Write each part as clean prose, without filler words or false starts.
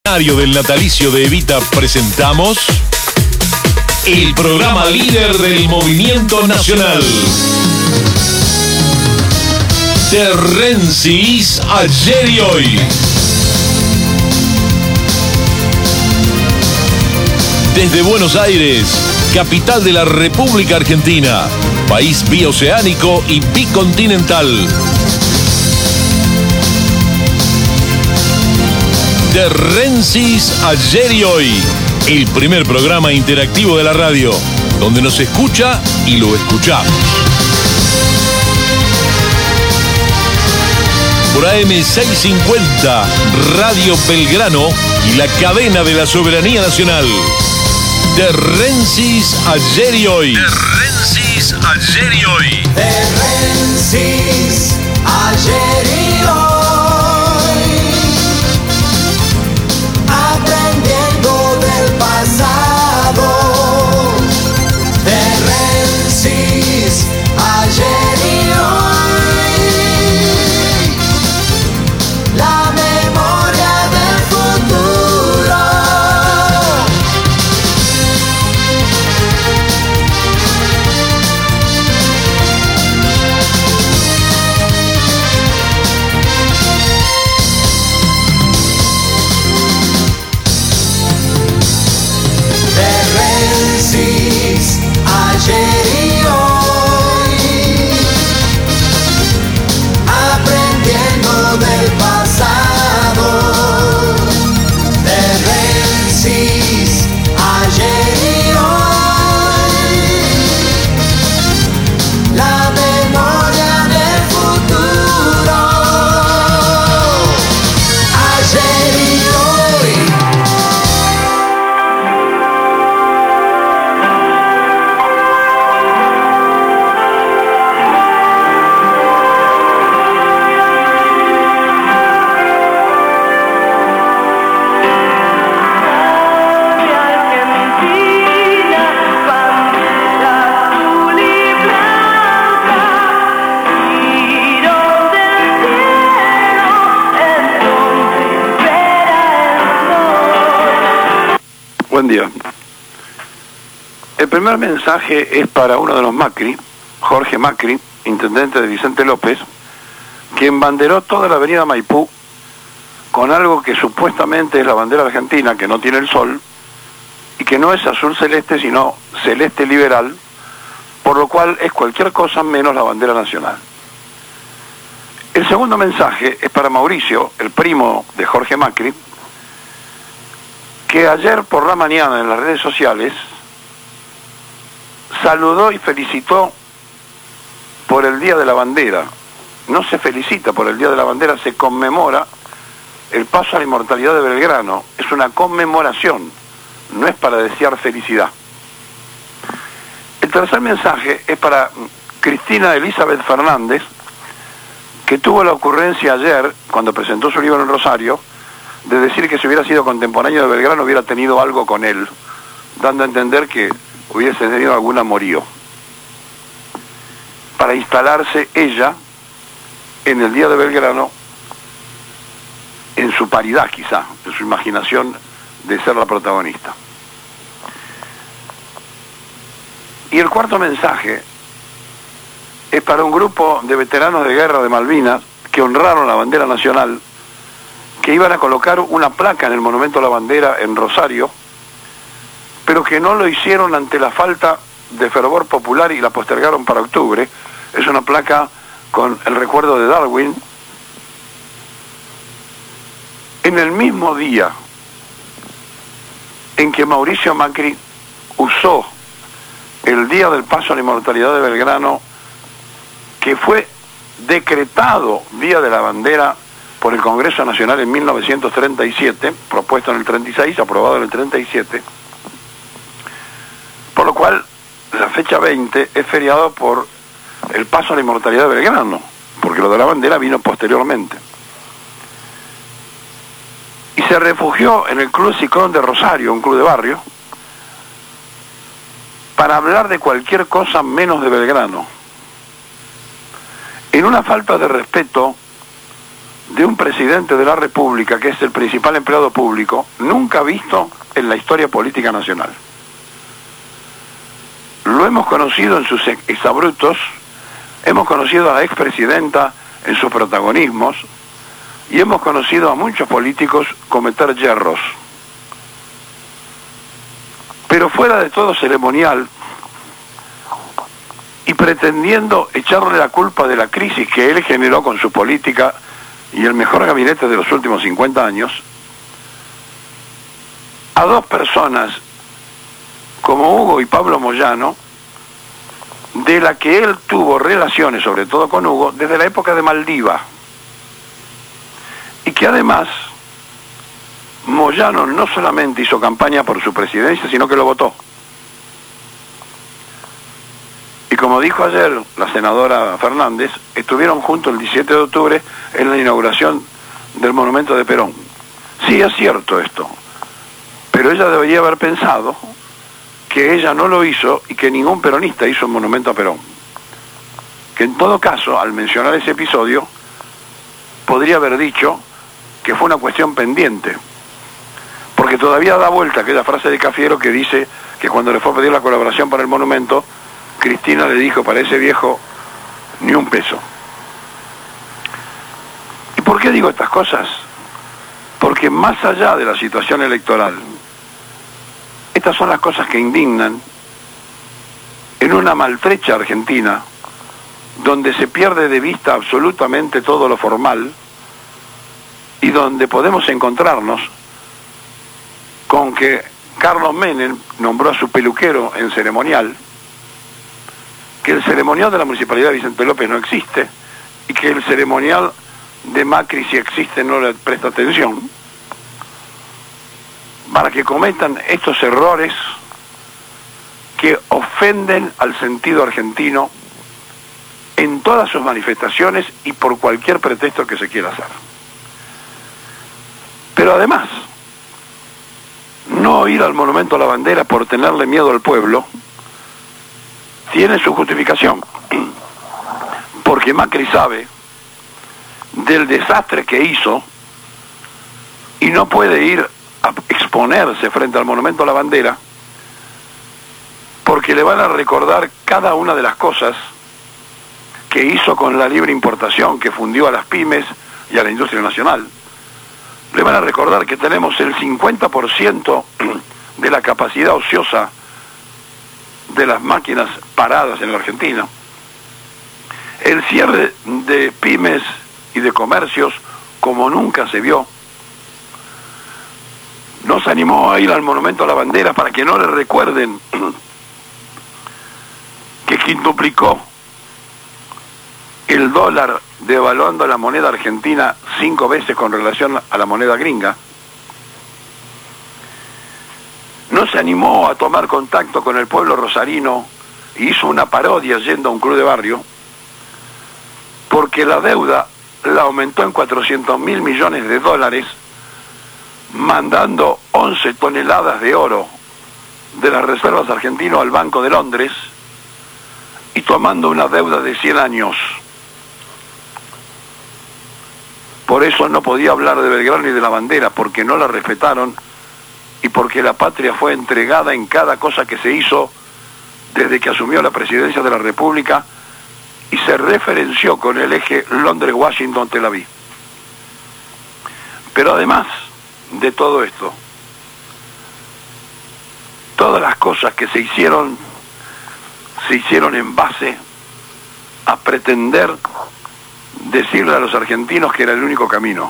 Del natalicio de Evita presentamos el programa líder del movimiento nacional. Terrencis ayer y hoy. Desde Buenos Aires, capital de la República Argentina, país bioceánico y bicontinental. Terrencis ayer y hoy, el primer programa interactivo de la radio, donde nos escucha y lo escuchamos. Por AM 650, Radio Belgrano y la cadena de la soberanía nacional. Terrencis ayer y hoy. Terrencis ayer y hoy. Terrencis ayer y hoy. Aprendiendo del pasado. Terrencis ayer y hoy. La memoria del futuro. Terrencis ayer y hoy, aprendiendo del pasado. Terrencis ayer y hoy, la memoria del futuro. Ayer y hoy. Buen día. El primer mensaje es para uno de los Macri, Jorge Macri, intendente de Vicente López, quien banderó toda la avenida Maipú con algo que supuestamente es la bandera argentina, que no tiene el sol, y que no es azul celeste, sino celeste liberal, por lo cual es cualquier cosa menos la bandera nacional. El segundo mensaje es para Mauricio, el primo de Jorge Macri, que ayer por la mañana en las redes sociales saludó y felicitó por el Día de la Bandera. No se felicita por el Día de la Bandera, se conmemora el paso a la inmortalidad de Belgrano. Es una conmemoración, no es para desear felicidad. El tercer mensaje es para Cristina Elizabeth Fernández, que tuvo la ocurrencia ayer, cuando presentó su libro en Rosario, de decir que si hubiera sido contemporáneo de Belgrano hubiera tenido algo con él, dando a entender que hubiese tenido algún amorío, para instalarse ella en el Día de Belgrano en su paridad, quizá, en su imaginación de ser la protagonista. Y el cuarto mensaje es para un grupo de veteranos de guerra de Malvinas que honraron la bandera nacional, que iban a colocar una placa en el Monumento a la Bandera en Rosario, pero que no lo hicieron ante la falta de fervor popular y la postergaron para octubre. Es una placa con el recuerdo de Darwin. En el mismo día en que Mauricio Macri usó el Día del Paso a la Inmortalidad de Belgrano, que fue decretado Día de la Bandera por el Congreso Nacional en 1937, propuesto en el 36, aprobado en el 37, por lo cual la fecha 20 es feriado por el paso a la inmortalidad de Belgrano, porque lo de la bandera vino posteriormente. Y se refugió en el Club Ciclón de Rosario, un club de barrio, para hablar de cualquier cosa menos de Belgrano, en una falta de respeto de un presidente de la República que es el principal empleado público nunca visto en la historia política nacional. Lo hemos conocido en sus exabruptos, hemos conocido a la expresidenta en sus protagonismos y hemos conocido a muchos políticos cometer yerros. Pero fuera de todo ceremonial y pretendiendo echarle la culpa de la crisis que él generó con su política y el mejor gabinete de los últimos 50 años, a dos personas como Hugo y Pablo Moyano, de la que él tuvo relaciones, sobre todo con Hugo, desde la época de Maldiva, y que además Moyano no solamente hizo campaña por su presidencia, sino que lo votó. Y como dijo ayer la senadora Fernández, estuvieron juntos el 17 de octubre en la inauguración del monumento de Perón. Sí, es cierto esto, pero ella debería haber pensado que ella no lo hizo y que ningún peronista hizo un monumento a Perón. Que en todo caso, al mencionar ese episodio, podría haber dicho que fue una cuestión pendiente. Porque todavía da vuelta aquella frase de Cafiero que dice que cuando le fue a pedir la colaboración para el monumento, Cristina le dijo, para ese viejo, ni un peso. ¿Y por qué digo estas cosas? Porque más allá de la situación electoral, estas son las cosas que indignan en una maltrecha Argentina, donde se pierde de vista absolutamente todo lo formal y donde podemos encontrarnos con que Carlos Menem nombró a su peluquero en ceremonial, que el ceremonial de la Municipalidad de Vicente López no existe y que el ceremonial de Macri, si existe, no le presta atención, para que cometan estos errores que ofenden al sentido argentino en todas sus manifestaciones y por cualquier pretexto que se quiera hacer. Pero además, no ir al monumento a la bandera por tenerle miedo al pueblo tiene su justificación, porque Macri sabe del desastre que hizo y no puede ir a exponerse frente al monumento a la bandera porque le van a recordar cada una de las cosas que hizo con la libre importación, que fundió a las pymes y a la industria nacional. Le van a recordar que tenemos el 50% de la capacidad ociosa de las máquinas paradas en la Argentina, el cierre de pymes y de comercios como nunca se vio. No se animó a ir al monumento a la bandera para que no le recuerden que quintuplicó el dólar, devaluando la moneda argentina 5 veces con relación a la moneda gringa. No se animó a tomar contacto con el pueblo rosarino y hizo una parodia yendo a un club de barrio, porque la deuda la aumentó en 400.000 millones de dólares, mandando 11 toneladas de oro de las reservas argentinas al Banco de Londres y tomando una deuda de 100 años. Por eso no podía hablar de Belgrano y de la bandera, porque no la respetaron y porque la patria fue entregada en cada cosa que se hizo desde que asumió la presidencia de la República y se referenció con el eje Londres-Washington-Tel Aviv. Pero además de todo esto, todas las cosas que se hicieron en base a pretender decirle a los argentinos que era el único camino.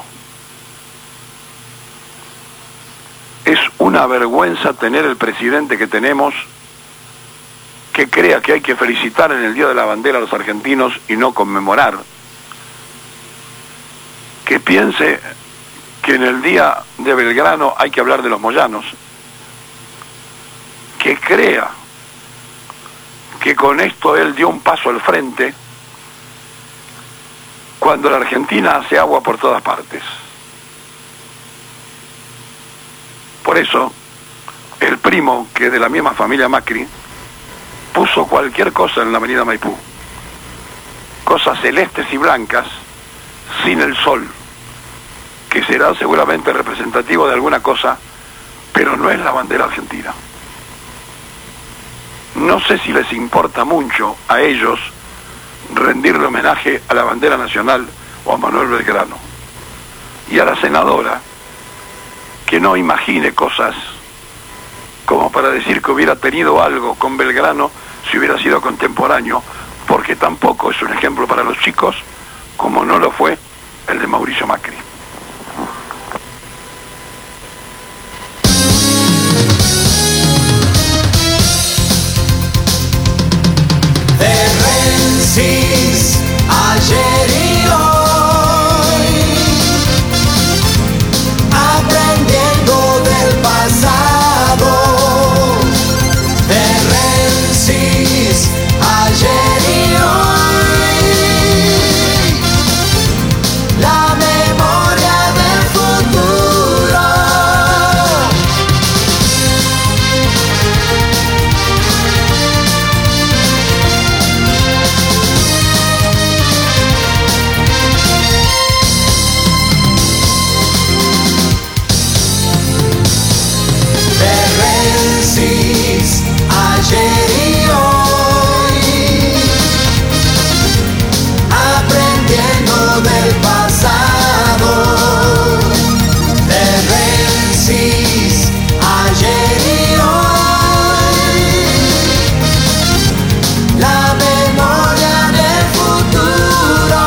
Es una vergüenza tener el presidente que tenemos, que crea que hay que felicitar en el Día de la Bandera a los argentinos y no conmemorar, que piense que en el Día de Belgrano hay que hablar de los moyanos, que crea que con esto él dio un paso al frente cuando la Argentina hace agua por todas partes. Por eso, el primo, que es de la misma familia Macri, puso cualquier cosa en la avenida Maipú. Cosas celestes y blancas, sin el sol, que será seguramente representativo de alguna cosa, pero no es la bandera argentina. No sé si les importa mucho a ellos rendirle homenaje a la bandera nacional o a Manuel Belgrano. Y a la senadora, que no imagine cosas como para decir que hubiera tenido algo con Belgrano si hubiera sido contemporáneo, porque tampoco es un ejemplo para los chicos, como no lo fue el de Mauricio Macri. Ayer y hoy, aprendiendo del pasado. De Rensis, ayer y hoy, la memoria del futuro. Ayer y hoy, aprendiendo del pasado. De Rensis, ayer y hoy, la memoria del futuro.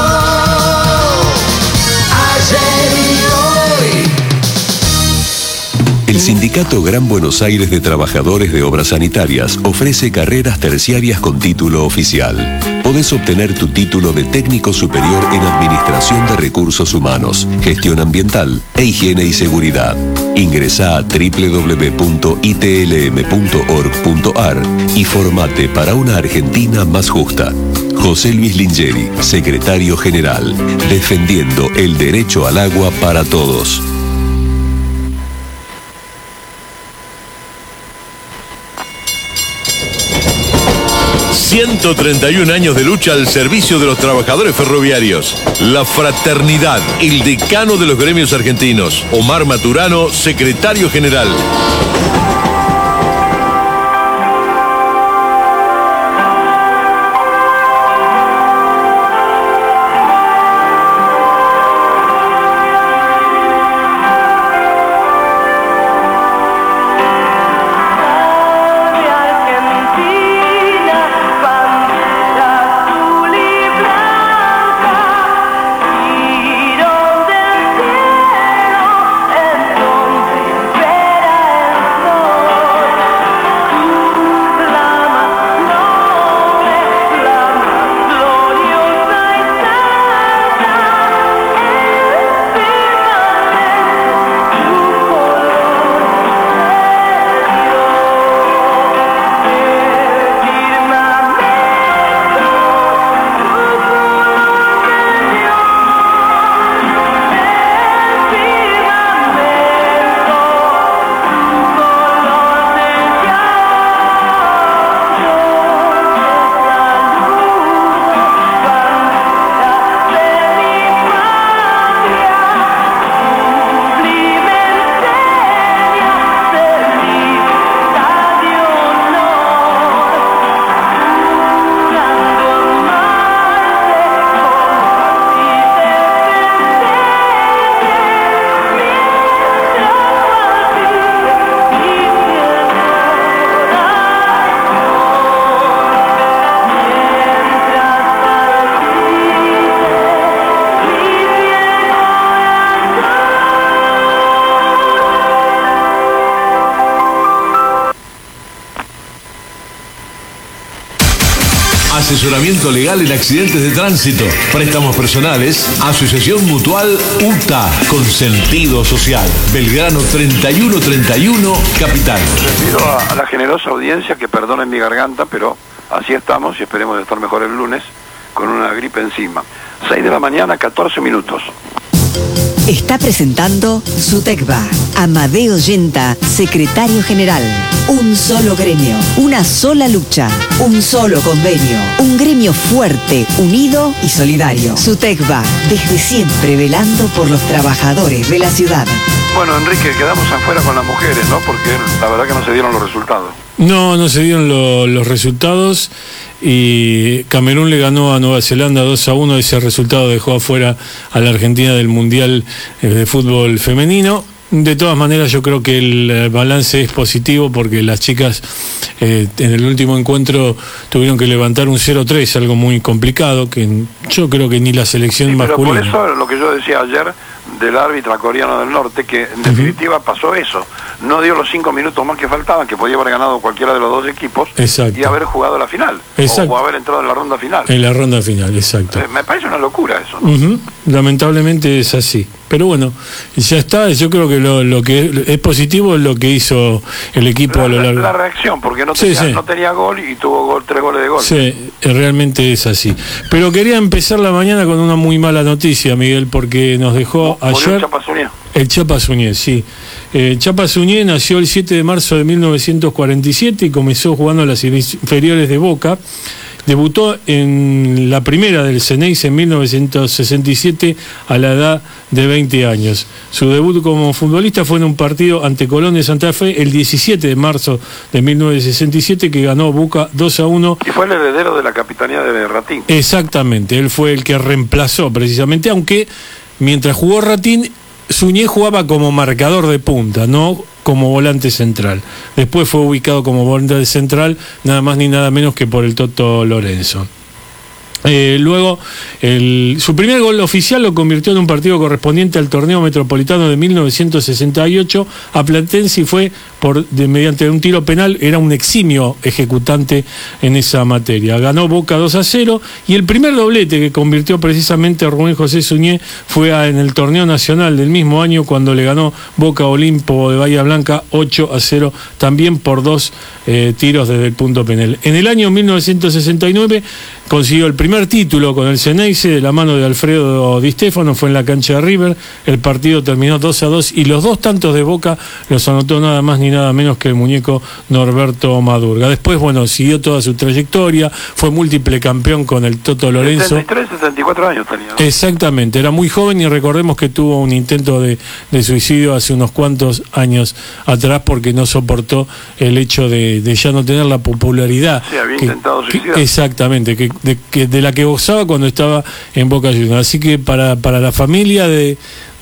Ayer y hoy. El Sindicato Gran Buenos Aires de Trabajadores de Obras Sanitarias ofrece carreras terciarias con título oficial. Podés obtener tu título de técnico superior en Administración de Recursos Humanos, Gestión Ambiental e Higiene y Seguridad. Ingresá a www.itlm.org.ar y formate para una Argentina más justa. José Luis Lingeri, Secretario General, defendiendo el derecho al agua para todos. 131 años de lucha al servicio de los trabajadores ferroviarios. La fraternidad, el decano de los gremios argentinos. Omar Maturano, secretario general. Asesoramiento legal en accidentes de tránsito, préstamos personales, Asociación Mutual UTA, con sentido social. Belgrano 3131, Capital. Les pido a la generosa audiencia que perdonen mi garganta, pero así estamos y esperemos de estar mejor el lunes con una gripe encima. 6 de la mañana, 14 minutos. Está presentando Sutecba. Amadeo Yenta, secretario general. Un solo gremio, una sola lucha, un solo convenio, un gremio fuerte, unido y solidario. SUTECBA, desde siempre velando por los trabajadores de la ciudad. Bueno, Enrique, quedamos afuera con las mujeres, ¿no? Porque la verdad que no se dieron los resultados. No se dieron los resultados y Camerún le ganó a Nueva Zelanda 2-1. Ese resultado dejó afuera a la Argentina del Mundial de Fútbol Femenino. De todas maneras, yo creo que el balance es positivo porque las chicas en el último encuentro tuvieron que levantar un 0-3, algo muy complicado, que yo creo que ni la selección masculina. Pero por eso lo que yo decía ayer del árbitro coreano del norte, que en definitiva pasó eso, no dio los 5 minutos más que faltaban, que podía haber ganado cualquiera de los dos equipos. Exacto. Y haber jugado la final, o haber entrado en la ronda final. En la ronda final, exacto. Me parece una locura eso, ¿no? Lamentablemente es así, pero bueno, ya está. Yo creo que lo que es positivo es lo que hizo el equipo a lo largo. La reacción, porque no tenía gol y tuvo 3 goles de gol. Sí, realmente es así. Pero quería empezar la mañana con una muy mala noticia, Miguel, porque nos dejó ayer el Chapa Suñé, sí. Chapa Suñé nació el 7 de marzo de 1947 y comenzó jugando en las inferiores de Boca. Debutó en la primera del Ceneice en 1967 a la edad de 20 años. Su debut como futbolista fue en un partido ante Colón de Santa Fe el 17 de marzo de 1967 que ganó Boca 2-1. Y fue el heredero de la capitanía de Ratín. Exactamente, él fue el que reemplazó precisamente, aunque mientras jugó Ratín, Suñé jugaba como marcador de punta, no como volante central. Después fue ubicado como volante central, nada más ni nada menos que por el Toto Lorenzo. Luego, su primer gol oficial lo convirtió en un partido correspondiente al torneo metropolitano de 1968 a Platense y fue mediante un tiro penal. Era un eximio ejecutante en esa materia. Ganó Boca 2-0 y el primer doblete que convirtió precisamente a Rubén José Suñé fue en el torneo nacional del mismo año cuando le ganó Boca Olimpo de Bahía Blanca 8-0, también por 2 tiros desde el punto penal. En el año 1969 consiguió el primer título con el Ceneice de la mano de Alfredo Di Stéfano, fue en la cancha de River. El partido terminó 2-2 y los 2 tantos de Boca los anotó nada más ni nada menos que el muñeco Norberto Madurga. Después, bueno, siguió toda su trayectoria, fue múltiple campeón con el Toto Lorenzo. 73, 74 años tenía, ¿no? Exactamente, era muy joven y recordemos que tuvo un intento de suicidio hace unos cuantos años atrás porque no soportó el hecho de ya no tener la popularidad. Sí, había intentado suicidar. Exactamente, de la que gozaba cuando estaba en Boca Juniors. Así que para la familia de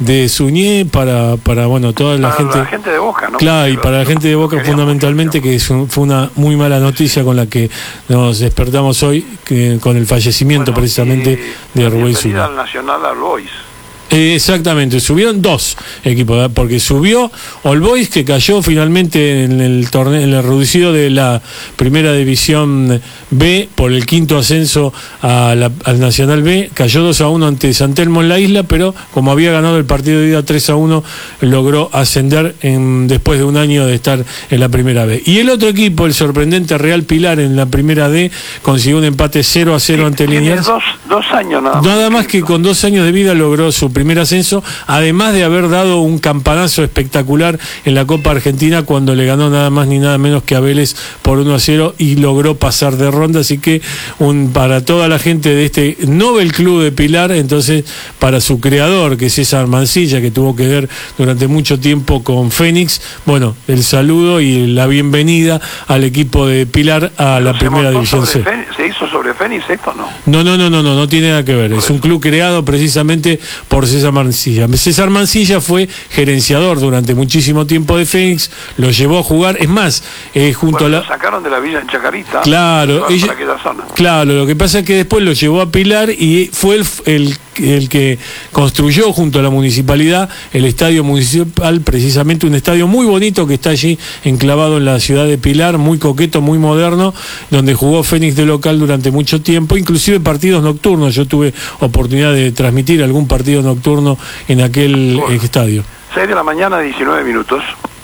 Suñé, para bueno, toda la gente de Boca, ¿no? Claro, y para la gente de Boca fundamentalmente, que fue una muy mala noticia con la que nos despertamos hoy, con el fallecimiento precisamente de Rubén Suñé. Al Nacional All Boys. Exactamente, subieron 2 equipos, porque subió All Boys, que cayó finalmente en el torneo, en el reducido de la primera división B por el 5º ascenso al Nacional B, cayó 2-1 ante San Telmo en la isla, pero como había ganado el partido de ida 3-1, logró ascender después de un año de estar en la primera B. Y el otro equipo, el sorprendente Real Pilar en la primera D, consiguió un empate 0-0 ante Liniers. Dos años nada más que con 2 años de vida logró su primer ascenso, además de haber dado un campanazo espectacular en la Copa Argentina cuando le ganó nada más ni nada menos que a Vélez por 1-0 y logró pasar de ronda. Así que para toda la gente de este Nobel Club de Pilar, entonces para su creador, que es César Mancilla, que tuvo que ver durante mucho tiempo con Fénix, bueno, el saludo y la bienvenida al equipo de Pilar a la primera división C. ¿Se hizo sobre Fénix esto, no? No tiene nada que ver. Es un club creado precisamente por César Mancilla. César Mancilla fue gerenciador durante muchísimo tiempo de Fénix, lo llevó a jugar, es más, junto a la... Lo sacaron de la villa en Chacarita. Claro, claro, lo que pasa es que después lo llevó a Pilar y fue el que construyó junto a la municipalidad el estadio municipal, precisamente un estadio muy bonito que está allí enclavado en la ciudad de Pilar, muy coqueto, muy moderno, donde jugó Fénix de local durante mucho tiempo, inclusive partidos nocturnos. Yo tuve oportunidad de transmitir algún partido nocturno en aquel estadio. 6 de la mañana, 19 minutos.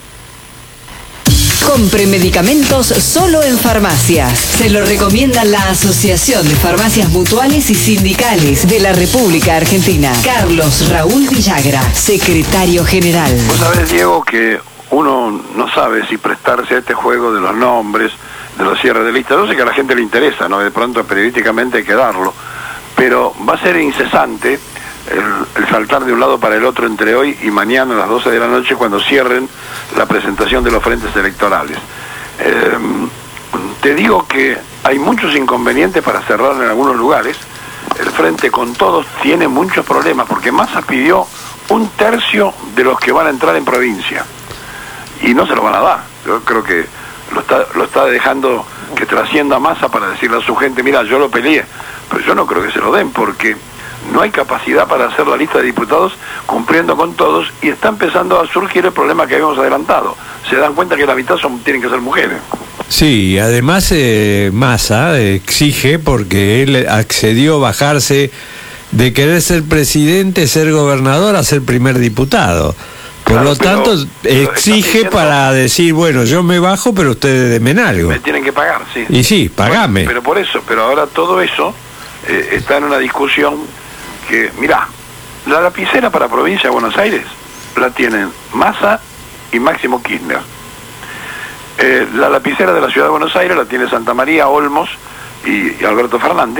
Compre medicamentos solo en farmacias. Se lo recomienda la Asociación de Farmacias Mutuales y Sindicales de la República Argentina. Carlos Raúl Villagra, secretario general. Vos sabés, Diego, que uno no sabe si prestarse a este juego de los nombres, de los cierres de lista. Yo sé que a la gente le interesa, ¿no? De pronto periodísticamente hay que darlo, pero va a ser incesante el saltar de un lado para el otro entre hoy y mañana a las 12 de la noche cuando cierren la presentación de los frentes electorales. Te digo que hay muchos inconvenientes para cerrar en algunos lugares. El Frente con Todos tiene muchos problemas porque Massa pidió 1/3 de los que van a entrar en provincia y no se lo van a dar. Yo creo que lo está dejando que trascienda Massa para decirle a su gente, mira, yo lo peleé, pero yo no creo que se lo den porque no hay capacidad para hacer la lista de diputados cumpliendo con todos y está empezando a surgir el problema que habíamos adelantado. Se dan cuenta que la mitad tienen que ser mujeres. Sí, además Massa exige, porque él accedió a bajarse de querer ser presidente, ser gobernador, a ser primer diputado. Por lo tanto, exige para decir, bueno, yo me bajo, pero ustedes denme algo. Me tienen que pagar, sí. Y sí, pagame. Bueno, pero ahora todo eso está en una discusión que, mirá, la lapicera para provincia de Buenos Aires la tienen Massa y Máximo Kirchner. La lapicera de la ciudad de Buenos Aires la tiene Santa María, Olmos y Alberto Fernández.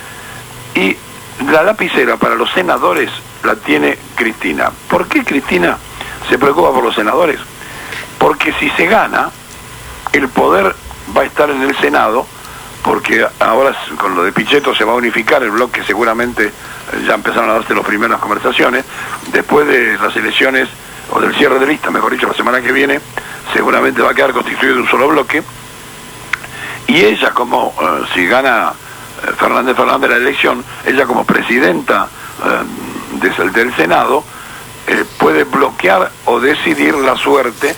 Y la lapicera para los senadores la tiene Cristina. ¿Por qué Cristina se preocupa por los senadores? Porque si se gana, el poder va a estar en el Senado, porque ahora con lo de Pichetto se va a unificar el bloque, seguramente ya empezaron a darse las primeras conversaciones, después de las elecciones, o del cierre de lista, mejor dicho, la semana que viene, seguramente va a quedar constituido de un solo bloque, y ella como, si gana Fernández la elección, ella como presidenta del Senado, puede bloquear o decidir la suerte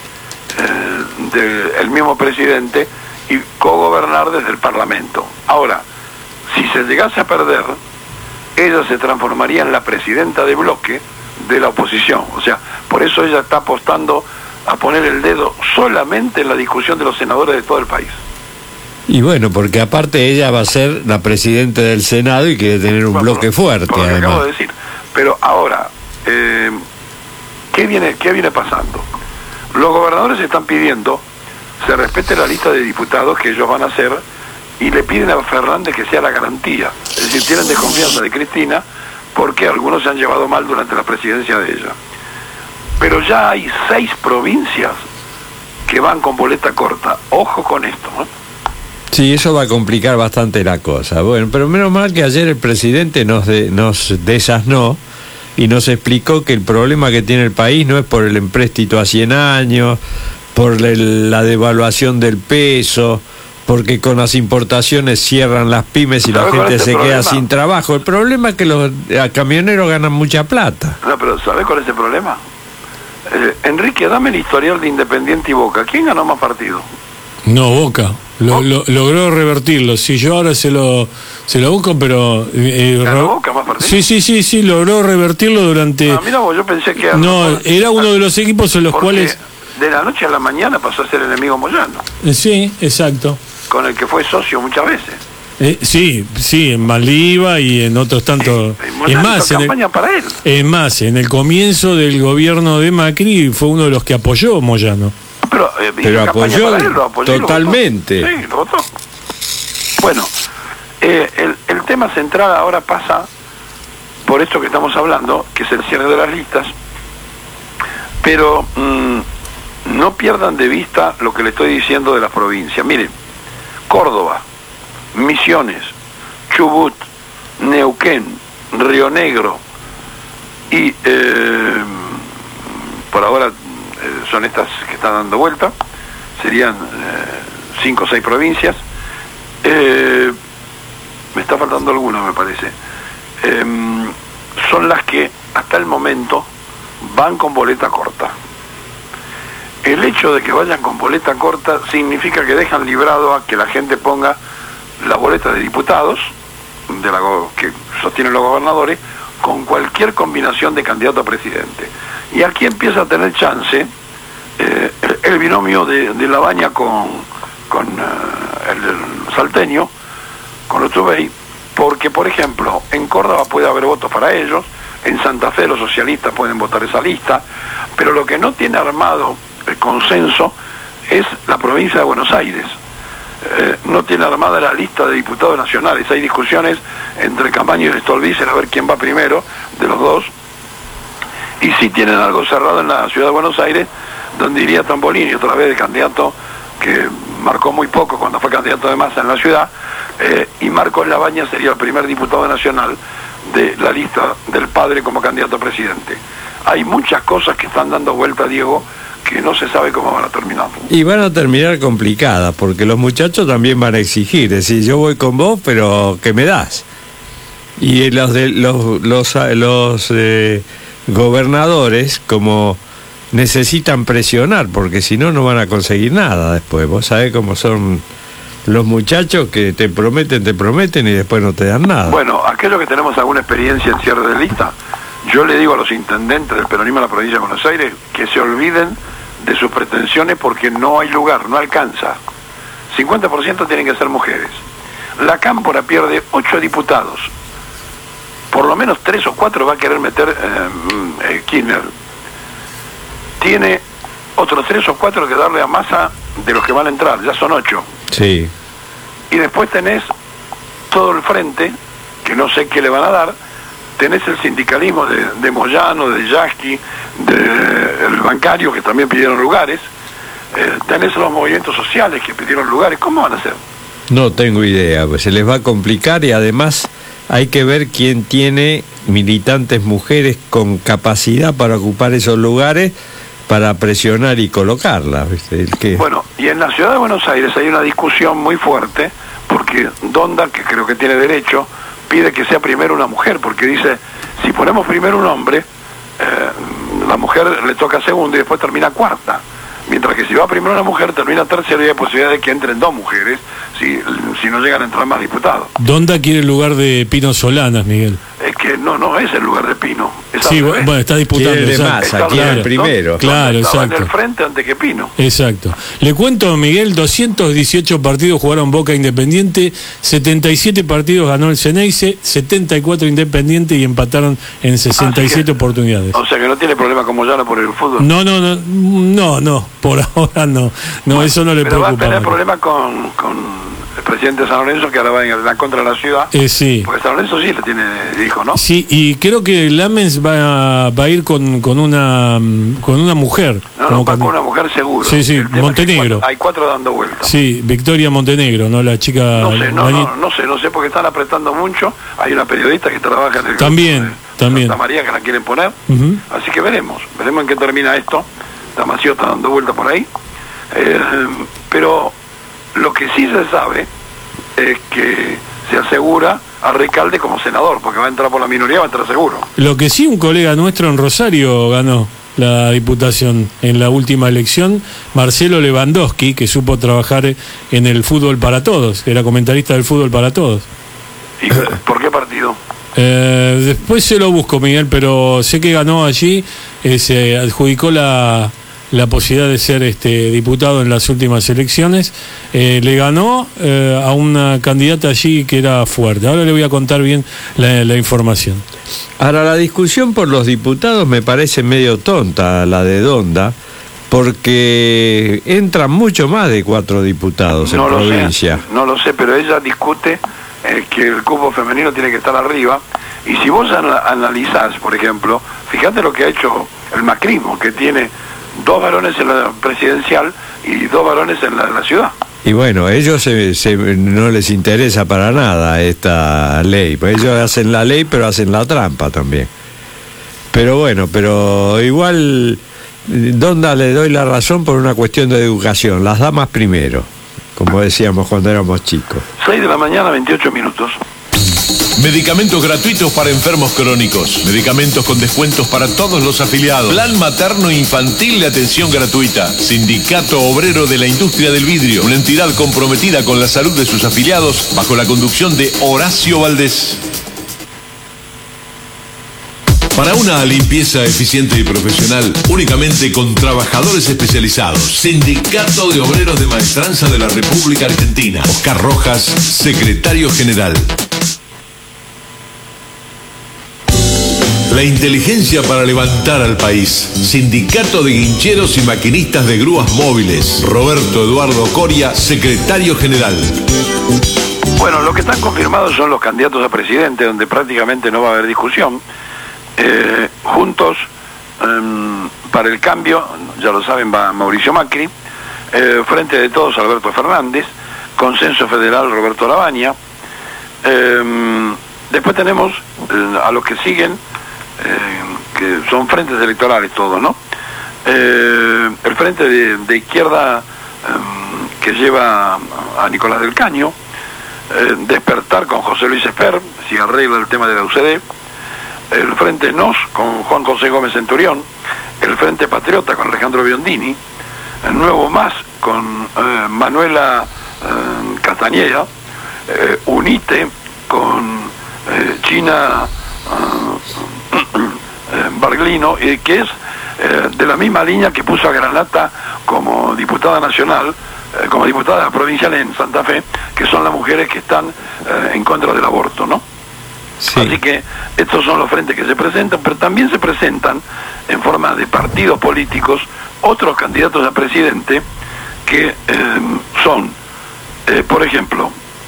del mismo presidente y cogobernar desde el Parlamento. Ahora, si se llegase a perder, ella se transformaría en la presidenta de bloque de la oposición. O sea, por eso ella está apostando a poner el dedo solamente en la discusión de los senadores de todo el país. Y bueno, porque aparte ella va a ser la presidenta del Senado y quiere tener un bloque fuerte, por lo que además. acabo de decir. Pero ahora, ¿qué viene pasando? Los gobernadores están pidiendo se respete la lista de diputados que ellos van a hacer y le piden a Fernández que sea la garantía. Es decir, tienen desconfianza de Cristina porque algunos se han llevado mal durante la presidencia de ella. Pero ya hay 6 provincias que van con boleta corta. Ojo con esto, ¿no? Sí, eso va a complicar bastante la cosa. Bueno, pero menos mal que ayer el presidente nos desasnó y nos explicó que el problema que tiene el país no es por el empréstito a 100 años, por la devaluación del peso, porque con las importaciones cierran las pymes y la gente se queda sin trabajo. El problema es que los camioneros ganan mucha plata. No, pero ¿sabés cuál es el problema? Enrique, dame el historial de Independiente y Boca. ¿Quién ganó más partidos? No, Boca. Logró revertirlo. Sí, yo ahora se lo busco, pero... ¿Ganó Boca más partidos? Sí, logró revertirlo durante... Ah, mira vos, yo pensé que... No, era uno de los equipos en los cuales... De la noche a la mañana pasó a ser enemigo Moyano. Sí, exacto. Con el que fue socio muchas veces. Sí, en Maliva y en otros tantos... Es más, en el comienzo del gobierno de Macri fue uno de los que apoyó Moyano. Pero apoyó totalmente. Sí, lo votó. Bueno, el tema central ahora pasa por esto que estamos hablando, que es el cierre de las listas, pero no pierdan de vista lo que le estoy diciendo de las provincias. Miren, Córdoba, Misiones, Chubut, Neuquén, Río Negro y por ahora son estas que están dando vuelta, serían 5 o 6 provincias. Me está faltando alguna, me parece. Son las que hasta el momento van con boleta corta. El hecho de que vayan con boleta corta significa que dejan librado a que la gente ponga la boleta de diputados que sostienen los gobernadores con cualquier combinación de candidato a presidente. Y aquí empieza a tener chance el binomio de Labaña con el salteño, con Urtubey, porque por ejemplo en Córdoba puede haber votos para ellos, en Santa Fe los socialistas pueden votar esa lista, pero lo que no tiene armado consenso es la provincia de Buenos Aires. No tiene armada la lista de diputados nacionales. Hay discusiones entre Campaña y Stolbizer a ver quién va primero de los dos. Y sí tienen algo cerrado en la ciudad de Buenos Aires, donde iría Tambolini, otra vez de candidato que marcó muy poco cuando fue candidato de Massa en la ciudad, y Marcos Labaña sería el primer diputado nacional de la lista del padre como candidato a presidente. Hay muchas cosas que están dando vuelta, Diego, que no se sabe cómo van a terminar. Y van a terminar complicadas, porque los muchachos también van a exigir, es decir, yo voy con vos, pero ¿qué me das? Y los gobernadores, como necesitan presionar, porque si no, no van a conseguir nada después. Vos sabés cómo son los muchachos, que te prometen y después no te dan nada. Bueno, aquellos que tenemos alguna experiencia en cierre de lista, yo le digo a los intendentes del peronismo de la provincia de Buenos Aires que se olviden de sus pretensiones, porque no hay lugar, no alcanza. 50% tienen que ser mujeres. La Cámpora pierde 8 diputados. Por lo menos 3 o 4 va a querer meter Kirchner. Tiene otros 3 o 4 que darle a Massa de los que van a entrar, ya son 8. Sí. Y después tenés todo el frente, que no sé qué le van a dar. Tenés el sindicalismo de Moyano, de Yasky, del bancario, que también pidieron lugares. Tenés los movimientos sociales que pidieron lugares. ¿Cómo van a hacer? No tengo idea, pues se les va a complicar, y además hay que ver quién tiene militantes mujeres con capacidad para ocupar esos lugares, para presionar y colocarlas, ¿viste? Bueno, y en la ciudad de Buenos Aires hay una discusión muy fuerte, porque Donda, que creo que tiene derecho, pide que sea primero una mujer, porque dice, si ponemos primero un hombre, la mujer le toca segundo y después termina cuarta. Mientras que si va primero una mujer, termina tercero, y hay posibilidad de que entren 2 mujeres, si no llegan a entrar más diputados. Donda quiere el lugar de Pino Solanas, Miguel. Es que no es el lugar de Pino. Sí, bueno, está disputando. Quiere de Massa, quiere el primero. Claro, estaba exacto. en el frente antes que Pino. Exacto. Le cuento, Miguel, 218 partidos jugaron Boca Independiente, 77 partidos ganó el Ceneice, 74 Independiente, y empataron en 67 oportunidades. O sea que no tiene problema con Moyano por el fútbol. No, por ahora no. No, bueno, eso no le preocupa. Pero va a tener problemas con el presidente de San Lorenzo, que ahora va en la contra de la ciudad. Sí. Porque San Lorenzo sí le tiene hijo, ¿no? Sí, y creo que Lamens va a ir con una mujer. No, va con una mujer seguro. Sí, Montenegro. Hay 4 dando vueltas. Sí, Victoria Montenegro, ¿no? La chica... No sé, porque están apretando mucho. Hay una periodista que trabaja en el también. Santa María, que la quieren poner. Así que veremos en qué termina esto. Damasio está dando vuelta por ahí. Pero lo que sí se sabe es que se asegura a Recalde como senador, porque va a entrar por la minoría, va a entrar seguro. Lo que sí, un colega nuestro en Rosario ganó la diputación en la última elección, Marcelo Lewandowski, que supo trabajar en el Fútbol para Todos, era comentarista del Fútbol para Todos. ¿Y por qué partido? Después se lo busco, Miguel, pero sé que ganó allí, se adjudicó la posibilidad de ser diputado en las últimas elecciones, le ganó a una candidata allí que era fuerte. Ahora le voy a contar bien la información. Ahora, la discusión por los diputados me parece medio tonta, la de Donda, porque entran mucho más de 4 diputados en provincia. No lo sé, pero ella discute que el cupo femenino tiene que estar arriba, y si vos analizás, por ejemplo, fíjate lo que ha hecho el macrismo, que tiene 2 varones en la presidencial y 2 varones en la ciudad. Y bueno, ellos no les interesa para nada esta ley, pues ellos hacen la ley, pero hacen la trampa también. Pero bueno, pero igual, Donda le doy la razón por una cuestión de educación, las damas primero, como decíamos cuando éramos chicos. 6 de la mañana, 28 minutos. Medicamentos gratuitos para enfermos crónicos. Medicamentos con descuentos para todos los afiliados. Plan materno infantil de atención gratuita. Sindicato Obrero de la Industria del Vidrio. Una entidad comprometida con la salud de sus afiliados bajo la conducción de Horacio Valdés. Para una limpieza eficiente y profesional, únicamente con trabajadores especializados. Sindicato de Obreros de Maestranza de la República Argentina. Oscar Rojas, secretario general. La inteligencia para levantar al país. Sindicato de Guincheros y Maquinistas de Grúas Móviles. Roberto Eduardo Coria, secretario general. Bueno, lo que están confirmados son los candidatos a presidente, donde prácticamente no va a haber discusión. Juntos, para el cambio, ya lo saben, va Mauricio Macri. Frente de Todos, Alberto Fernández. Consenso Federal, Roberto Lavagna. Después tenemos a los que siguen, que son frentes electorales todos, ¿no? El frente de izquierda que lleva a Nicolás del Caño. Despertar con José Luis Esper, si arregla el tema de la UCD. El frente NOS con Juan José Gómez Centurión. El frente Patriota con Alejandro Biondini. El Nuevo Más con Manuela Castañeda. UNITE con China Barglino, que es de la misma línea que puso a Granata como diputada nacional, como diputada provincial en Santa Fe, que son las mujeres que están en contra del aborto, ¿no? Sí. Así que estos son los frentes que se presentan, pero también se presentan en forma de partidos políticos otros candidatos a presidente que son, por ejemplo,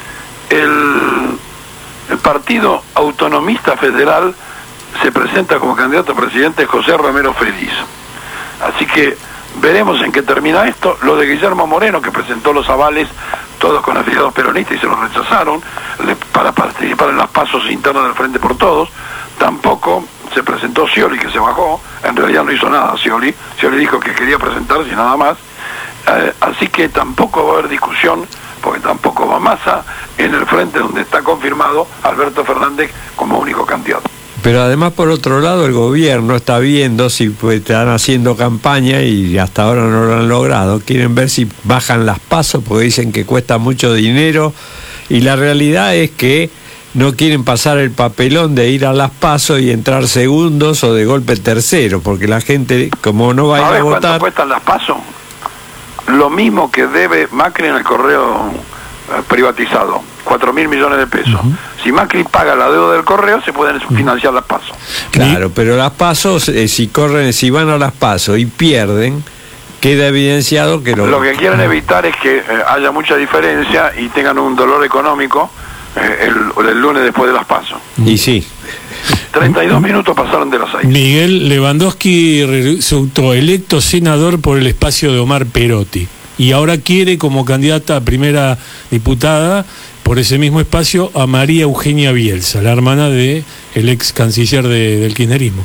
el Partido Autonomista Federal se presenta como candidato a presidente José Romero Feliz. Así que veremos en qué termina esto. Lo de Guillermo Moreno, que presentó los avales, todos con afiliados peronistas y se los rechazaron, para participar en las pasos internas del Frente por Todos. Tampoco se presentó Scioli, que se bajó. En realidad no hizo nada Scioli. Scioli dijo que quería presentarse y nada más. Así que tampoco va a haber discusión, porque tampoco va Massa en el frente donde está confirmado Alberto Fernández como único candidato. Pero además, por otro lado, el gobierno está viendo si están haciendo campaña y hasta ahora no lo han logrado. Quieren ver si bajan las pasos porque dicen que cuesta mucho dinero, y la realidad es que no quieren pasar el papelón de ir a las pasos y entrar segundos o de golpe tercero, porque la gente, como no va a ir a votar... ¿Cuánto cuestan las pasos? Lo mismo que debe Macri en el correo privatizado, 4.000 millones de pesos. Si Macri paga la deuda del correo, se pueden financiar las pasos. Claro, pero las pasos, si van a las pasos y pierden, queda evidenciado que lo que quieren evitar es que haya mucha diferencia y tengan un dolor económico el lunes después de las pasos. Y sí. 32 minutos pasaron de las 6. Miguel Lewandowski resultó electo senador por el espacio de Omar Perotti y ahora quiere como candidata a primera diputada por ese mismo espacio a María Eugenia Bielsa, la hermana del ex canciller del kirchnerismo.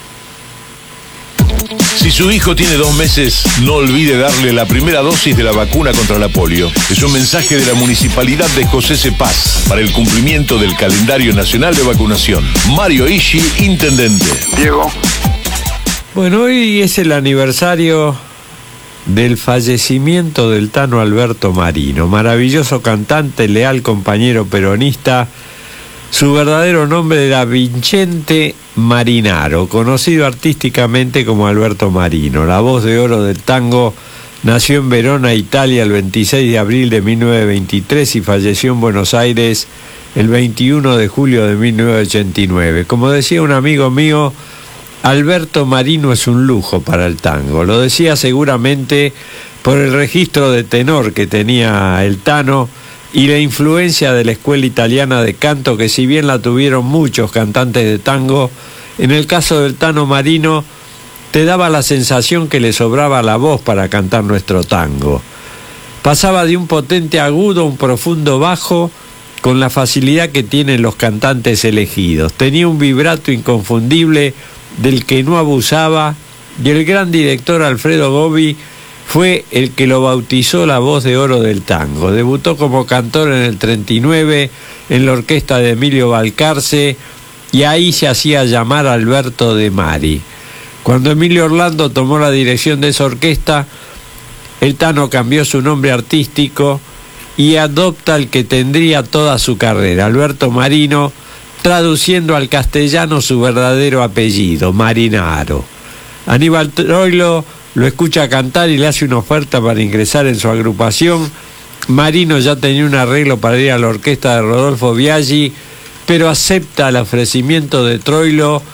Si su hijo tiene 2 meses, no olvide darle la primera dosis de la vacuna contra la polio. Es un mensaje de la Municipalidad de José C. Paz para el cumplimiento del calendario nacional de vacunación. Mario Ishi, intendente. Diego. Bueno, hoy es el aniversario del fallecimiento del Tano Alberto Marino, maravilloso cantante, leal compañero peronista. Su verdadero nombre era Vicente Marinaro, conocido artísticamente como Alberto Marino. La voz de oro del tango nació en Verona, Italia, el 26 de abril de 1923 y falleció en Buenos Aires el 21 de julio de 1989. Como decía un amigo mío, Alberto Marino es un lujo para el tango. Lo decía seguramente por el registro de tenor que tenía el Tano y la influencia de la escuela italiana de canto, que si bien la tuvieron muchos cantantes de tango, en el caso del Tano Marino te daba la sensación que le sobraba la voz para cantar nuestro tango. Pasaba de un potente agudo a un profundo bajo con la facilidad que tienen los cantantes elegidos. Tenía un vibrato inconfundible del que no abusaba, y el gran director Alfredo Gobbi fue el que lo bautizó la voz de oro del tango. Debutó como cantor en el 39 en la orquesta de Emilio Balcarce y ahí se hacía llamar Alberto de Mari. Cuando Emilio Orlando tomó la dirección de esa orquesta, el Tano cambió su nombre artístico y adopta el que tendría toda su carrera, Alberto Marino, traduciendo al castellano su verdadero apellido, Marinaro. Aníbal Troilo lo escucha cantar y le hace una oferta para ingresar en su agrupación. Marino ya tenía un arreglo para ir a la orquesta de Rodolfo Biaggi, pero acepta el ofrecimiento de Troilo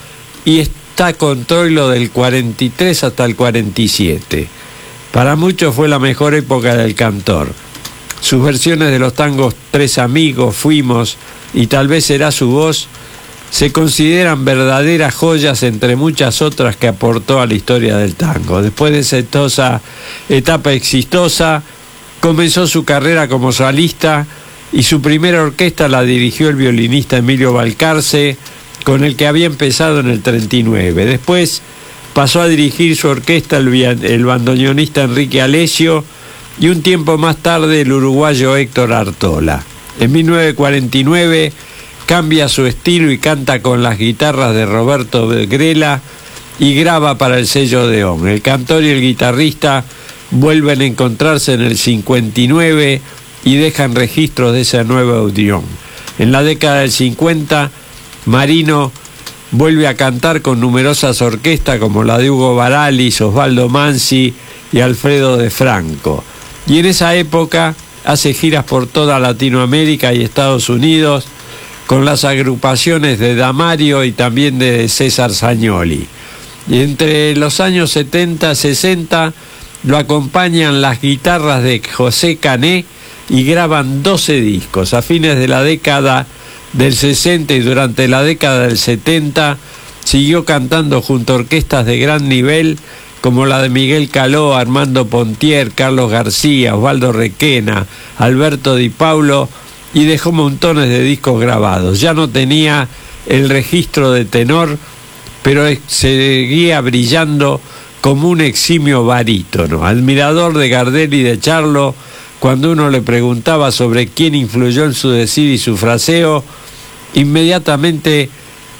y está con Troilo del 43 hasta el 47. Para muchos fue la mejor época del cantor. Sus versiones de los tangos Tres Amigos, Fuimos y Tal vez será su voz se consideran verdaderas joyas entre muchas otras que aportó a la historia del tango. Después de esa etapa exitosa, comenzó su carrera como solista y su primera orquesta la dirigió el violinista Emilio Balcarce, con el que había empezado en el 39. Después pasó a dirigir su orquesta el bandoneonista Enrique Alessio y un tiempo más tarde el uruguayo Héctor Artola. En 1949 cambia su estilo y canta con las guitarras de Roberto Grela y graba para el sello Odeón. El cantor y el guitarrista vuelven a encontrarse en el 59 y dejan registros de esa nueva unión. En la década del 50, Marino vuelve a cantar con numerosas orquestas como la de Hugo Baralis, Osvaldo Manzi y Alfredo de Franco. Y en esa época hace giras por toda Latinoamérica y Estados Unidos con las agrupaciones de Damario y también de César Sagnoli. Y entre los años 70 y 60 lo acompañan las guitarras de José Cané y graban 12 discos. A fines de la década del 60 y durante la década del 70 siguió cantando junto a orquestas de gran nivel como la de Miguel Caló, Armando Pontier, Carlos García, Osvaldo Requena, Alberto Di Paulo, y dejó montones de discos grabados. Ya no tenía el registro de tenor, pero seguía brillando como un eximio barítono. Admirador de Gardel y de Charlo, cuando uno le preguntaba sobre quién influyó en su decir y su fraseo, inmediatamente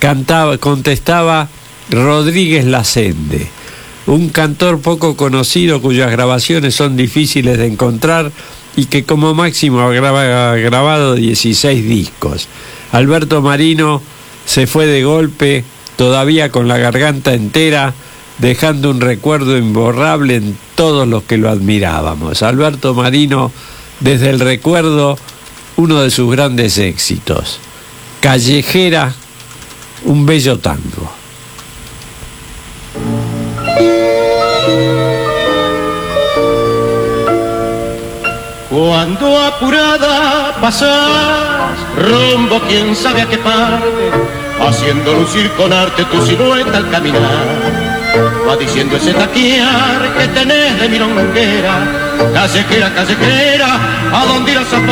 contestaba Rodríguez Lacende, un cantor poco conocido cuyas grabaciones son difíciles de encontrar y que como máximo ha grabado 16 discos. Alberto Marino se fue de golpe, todavía con la garganta entera, dejando un recuerdo imborrable en todos los que lo admirábamos. Alberto Marino, desde el recuerdo, uno de sus grandes éxitos. Callejera, un bello tango. Cuando apurada pasas, rumbo quién sabe a qué parte, haciendo lucir con arte tu silueta al caminar. Va diciendo ese taquear que tenés de milonguera, callejera, callejera, ¿a dónde irás a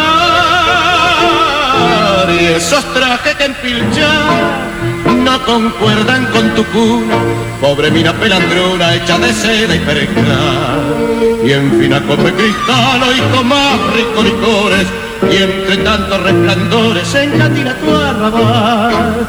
parar? Y esos trajes que empilchas no concuerdan con tu cuna, pobre mina pelandrona hecha de seda y perejil. Y en fina copa cristal y con más ricos licores, y entre tantos resplandores se encantina tu arrabal.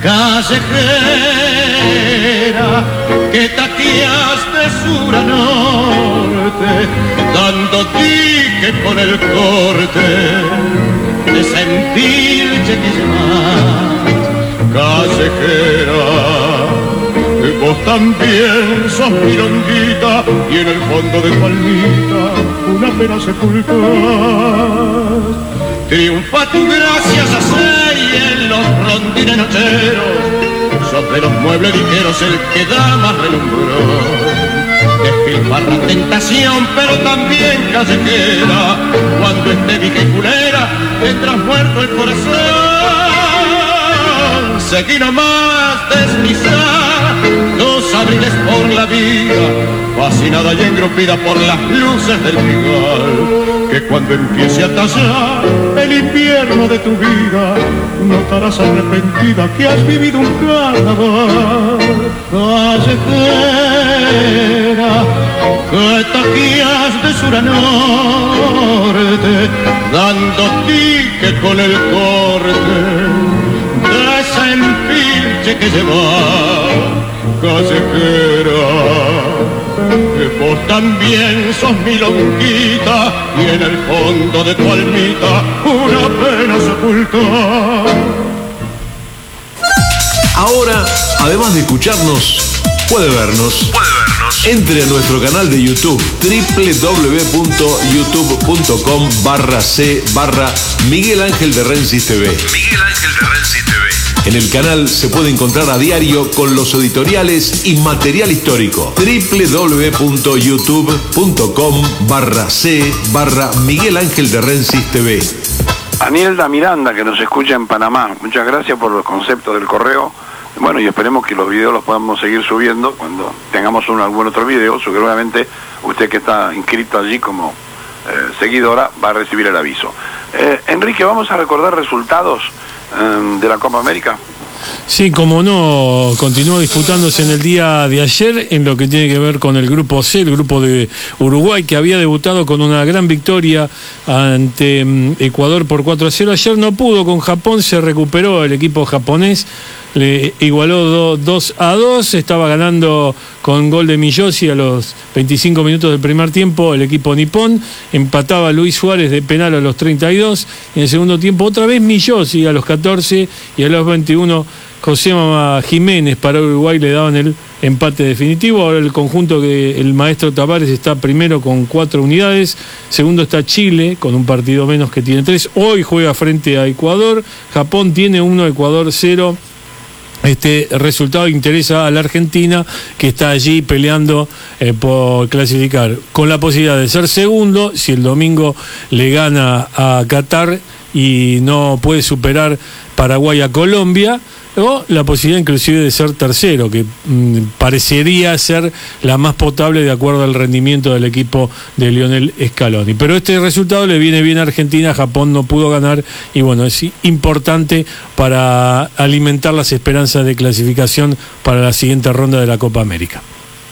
Callejera, que taquías de sur a norte, dando dique con el corte de sentirse que llevas. Callejera, vos también sos milonguita y en el fondo de tu almita una pena sepultas. Triunfa tu gracia y en los rondines nocheros, sobre los muebles ligeros el que da más relumbrón. Despilfarra tentación pero también callejera, cuando esté vigeculera tendrás muerto el corazón. Seguí nomás deslizar los abriles por la vida, fascinada y engrupida por las luces del trigal, que cuando empiece a tallar el invierno de tu vida, notarás arrepentida que has vivido un carnaval. Callejera, que taquías de sur a norte, dando tique con el corte de ese empilche que llevas. Callejera, que vos también sos milonguita y en el fondo de tu almita una pena sepultar. Ahora, además de escucharnos, puede vernos. Entre a nuestro canal de YouTube, www.youtube.com/c/Miguel Ángel de Rensis TV. Miguel Ángel de Rensis TV. En el canal se puede encontrar a diario con los editoriales y material histórico. www.youtube.com/c/Miguel Ángel de Rensis TV. Anielda Miranda, que nos escucha en Panamá, muchas gracias por los conceptos del correo. Bueno, y esperemos que los videos los podamos seguir subiendo cuando tengamos algún otro video. Seguramente usted que está inscrito allí como seguidora va a recibir el aviso. Enrique, vamos a recordar resultados de la Copa América. Sí, como no, continuó disputándose en el día de ayer en lo que tiene que ver con el grupo C, el grupo de Uruguay, que había debutado con una gran victoria ante Ecuador por 4-0. Ayer no pudo con Japón, se recuperó el equipo japonés, le igualó 2-2, estaba ganando con gol de Miyoshi a los 25 minutos del primer tiempo el equipo nipón, empataba Luis Suárez de penal a los 32, en el segundo tiempo otra vez Miyoshi a los 14 y a los 21 José Mama Jiménez para Uruguay le daban el empate definitivo. Ahora el conjunto que el maestro Tavares está primero con 4 unidades, segundo está Chile con un partido menos que tiene 3, hoy juega frente a Ecuador, Japón tiene 1, Ecuador 0. Este resultado interesa a la Argentina, que está allí peleando por clasificar, con la posibilidad de ser segundo si el domingo le gana a Qatar y no puede superar Paraguay a Colombia, o la posibilidad inclusive de ser tercero, que parecería ser la más potable de acuerdo al rendimiento del equipo de Lionel Scaloni. Pero este resultado le viene bien a Argentina, Japón no pudo ganar y bueno, es importante para alimentar las esperanzas de clasificación para la siguiente ronda de la Copa América.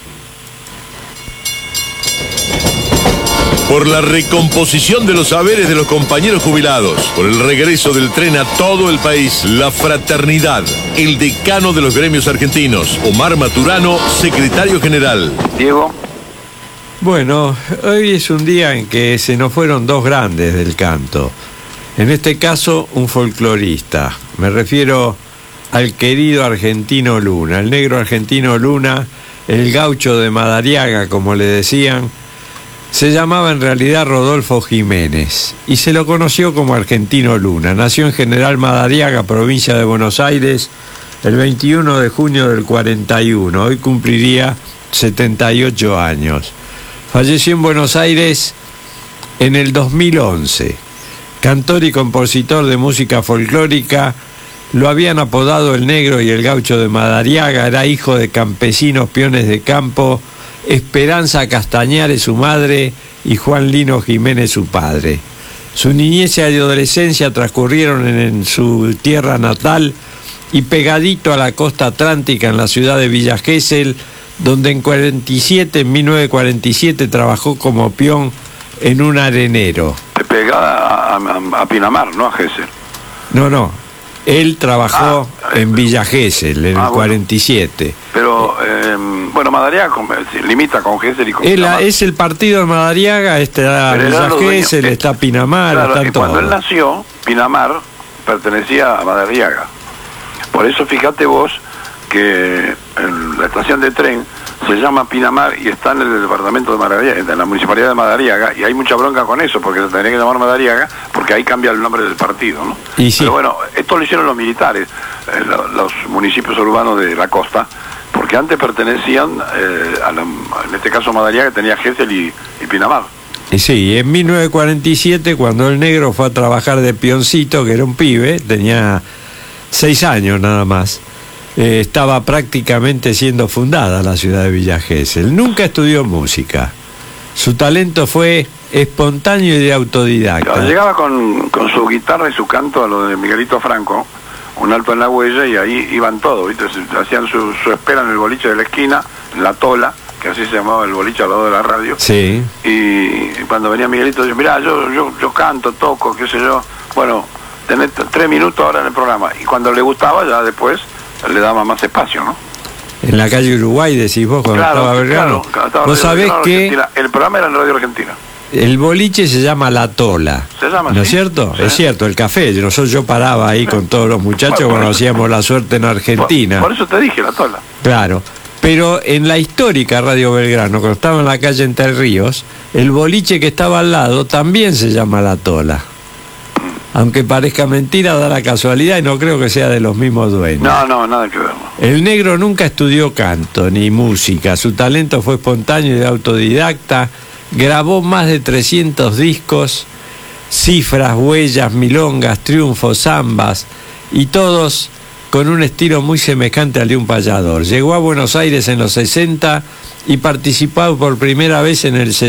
Por la recomposición de los saberes de los compañeros jubilados, por el regreso del tren a todo el país, la fraternidad, el decano de los gremios argentinos, Omar Maturano, secretario general. Diego. Bueno, hoy es un día en que se nos fueron dos grandes del canto. En este caso, un folclorista. Me refiero al querido Argentino Luna, el negro Argentino Luna, el gaucho de Madariaga, como le decían. Se llamaba en realidad Rodolfo Jiménez y se lo conoció como Argentino Luna. Nació en General Madariaga, provincia de Buenos Aires, el 21 de junio del 41. Hoy cumpliría 78 años. Falleció en Buenos Aires en el 2011. Cantor y compositor de música folclórica, lo habían apodado el negro y el gaucho de Madariaga. Era hijo de campesinos peones de campo, Esperanza Castañares su madre y Juan Lino Jiménez su padre. Su niñez y adolescencia transcurrieron en su tierra natal y pegadito a la costa atlántica en la ciudad de Villa Gesell, donde en 1947 trabajó como peón en un arenero. Pegada a Pinamar, no a Gesell. No, él trabajó en Villa Gesell en el 47. Pero, bueno, Madariaga limita con Gesell y con Pinamar. Es el partido de Madariaga, está Villa Gesell, está Pinamar, claro, está todo. Cuando él nació, Pinamar pertenecía a Madariaga. Por eso fíjate vos que la estación de tren se llama Pinamar y está en el departamento de Madariaga, en la municipalidad de Madariaga, y hay mucha bronca con eso, porque se tendría que llamar Madariaga, porque ahí cambia el nombre del partido, ¿no? Y sí. Pero bueno, esto lo hicieron los militares, los municipios urbanos de la costa, porque antes pertenecían, en este caso Madariaga tenía Gesell y Pinamar. Y sí, en 1947, cuando el negro fue a trabajar de peoncito, que era un pibe, tenía 6 años nada más, estaba prácticamente siendo fundada la ciudad de Villa Gesell. Nunca estudió música. Su talento fue espontáneo y de autodidacta. Claro, llegaba con su guitarra y su canto a lo de Miguelito Franco, un alto en la huella, y ahí iban todos, ¿viste? Hacían su espera en el boliche de la esquina, La Tola, que así se llamaba el boliche al lado de la radio. Sí. Y cuando venía Miguelito, decía, mirá, yo canto, toco, qué sé yo. Bueno, tenés 3 minutos ahora en el programa. Y cuando le gustaba, ya después le daba más espacio, ¿no? En la calle Uruguay, decís vos, cuando estaba Belgrano. Claro, vos sabés que el programa era en Radio Argentina. el boliche se llama La Tola. Se llama, ¿no es ¿sí? cierto? Sí. Es cierto, el café. Yo paraba ahí con todos los muchachos cuando hacíamos La Suerte en Argentina. Por eso te dije La Tola. Claro. Pero en la histórica Radio Belgrano, cuando estaba en la calle Entre Ríos, el boliche que estaba al lado también se llama La Tola. Aunque parezca mentira, da la casualidad y no creo que sea de los mismos dueños. No, nada que ver. El negro nunca estudió canto ni música. Su talento fue espontáneo y autodidacta. Grabó más de 300 discos, cifras, huellas, milongas, triunfos, zambas, y todos con un estilo muy semejante al de un payador. Llegó a Buenos Aires en los 60 y participó por primera vez en el